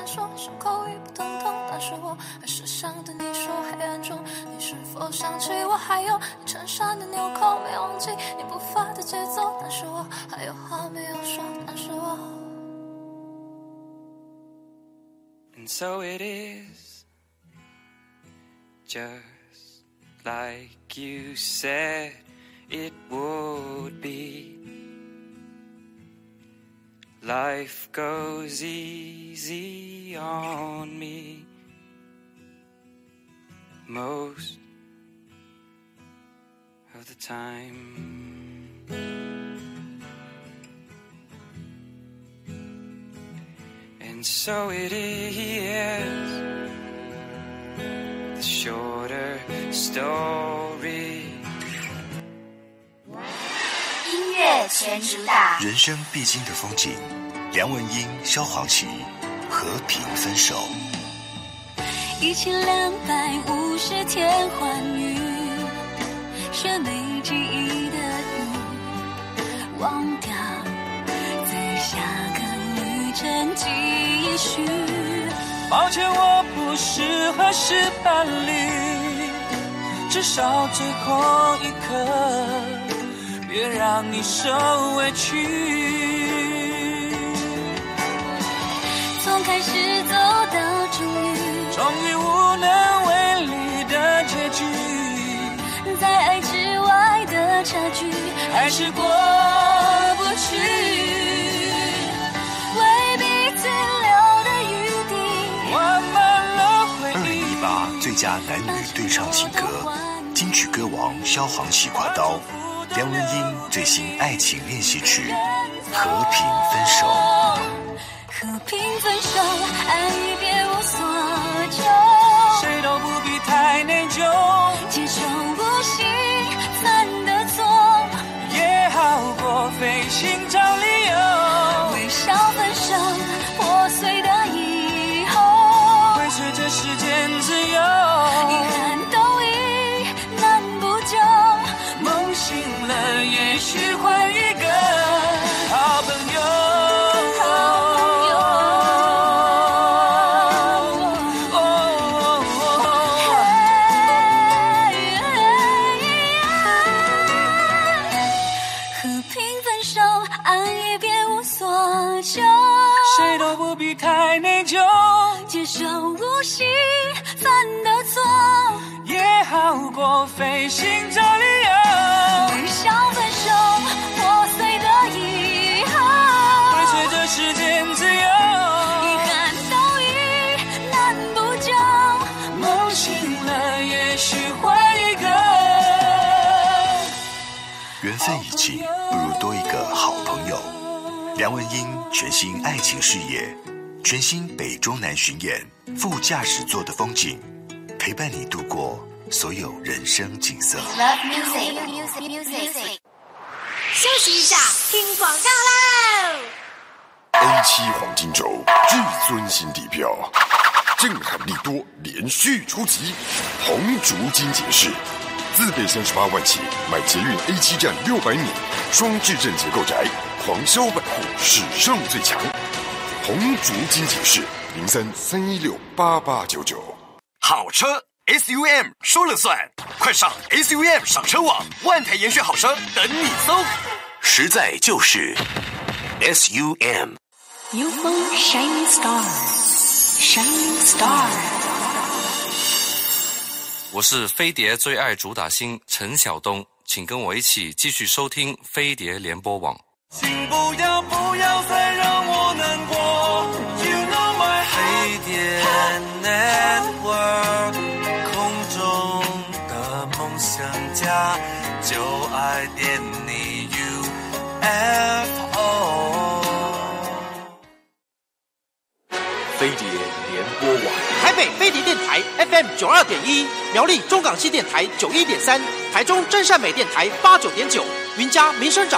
Speaker 2: 难说，伤口已不疼痛，但是我还是想对你说，黑暗中你是否想起我？还有你衬衫的纽扣没忘记你步伐的节奏，但是我还有话没有说，但是我。
Speaker 5: And so it is, just like you said it would be. Life goes easy on me most of the time. And so it is, the shorter story.
Speaker 15: 音乐全主打，
Speaker 6: 人生必经的风景。梁文音、萧煌奇，和平分手。
Speaker 2: 1250天欢愉，选没记忆的你，忘掉，再下个旅程继续。
Speaker 5: 抱歉，我不适合是伴侣，至少最后一刻，别让你受委屈。
Speaker 2: 从开始走到终于
Speaker 5: 无能为力的结局，
Speaker 2: 在爱之外的差距
Speaker 5: 还是过不去。
Speaker 2: 为彼此留的余地，
Speaker 5: 完满了回忆。
Speaker 6: 2018最佳男女对唱情歌，金曲歌王萧煌奇挎刀，梁文音最新爱情练习曲《和平分手》。
Speaker 2: 和平分手，爱已别无所求，
Speaker 5: 谁都不必太内疚，
Speaker 2: 接受不行犯的错，
Speaker 5: 也好过费心找理由。
Speaker 2: 微笑分手，破碎的以后，
Speaker 5: 会随着时间自由，
Speaker 2: 遗憾都已难补救，
Speaker 5: 梦醒了，也许换一个好朋友。 谁都不必太内疚，
Speaker 2: 接受无心犯的错，
Speaker 5: 也好过费心找理由。
Speaker 2: 微笑分手，破碎的以后，
Speaker 5: 会随着时间自由，
Speaker 2: 遗憾都已难补救，
Speaker 5: 梦醒了，也许换一个。
Speaker 6: 缘分已尽，不如多一个好朋友。 梁文音全新爱情事业，全新北中南巡演，副驾驶座的风景，陪伴你度过所有人生景色。
Speaker 15: Love music。休息一下，听广告喽。
Speaker 17: A7 黄金周至尊新地票，震撼力多，连续出击，红竹金解释。 自备38万起，买捷运 A7 站600米，双质证结构宅，狂销百户，史上最强。红竹金解释0331688899。
Speaker 23: 好车 SUM 说了算，快上 SUM 赏车网，万台严选好车等你搜。
Speaker 6: 实在就是 SUM。
Speaker 2: UFO Shining Star Shining Star。
Speaker 22: 我是飞碟最爱主打星陈晓东，请跟我一起继续收听飞碟联播网。
Speaker 5: 请不要再让我难过 ，You know my heart。飞碟 Network， 空中的梦想家，就爱点你 UFO。
Speaker 18: 飞碟联播网。
Speaker 24: 台北飞碟电台 FM 92.1，苗栗中港西电台91.3，台中真善美电台89.9，云嘉民生长。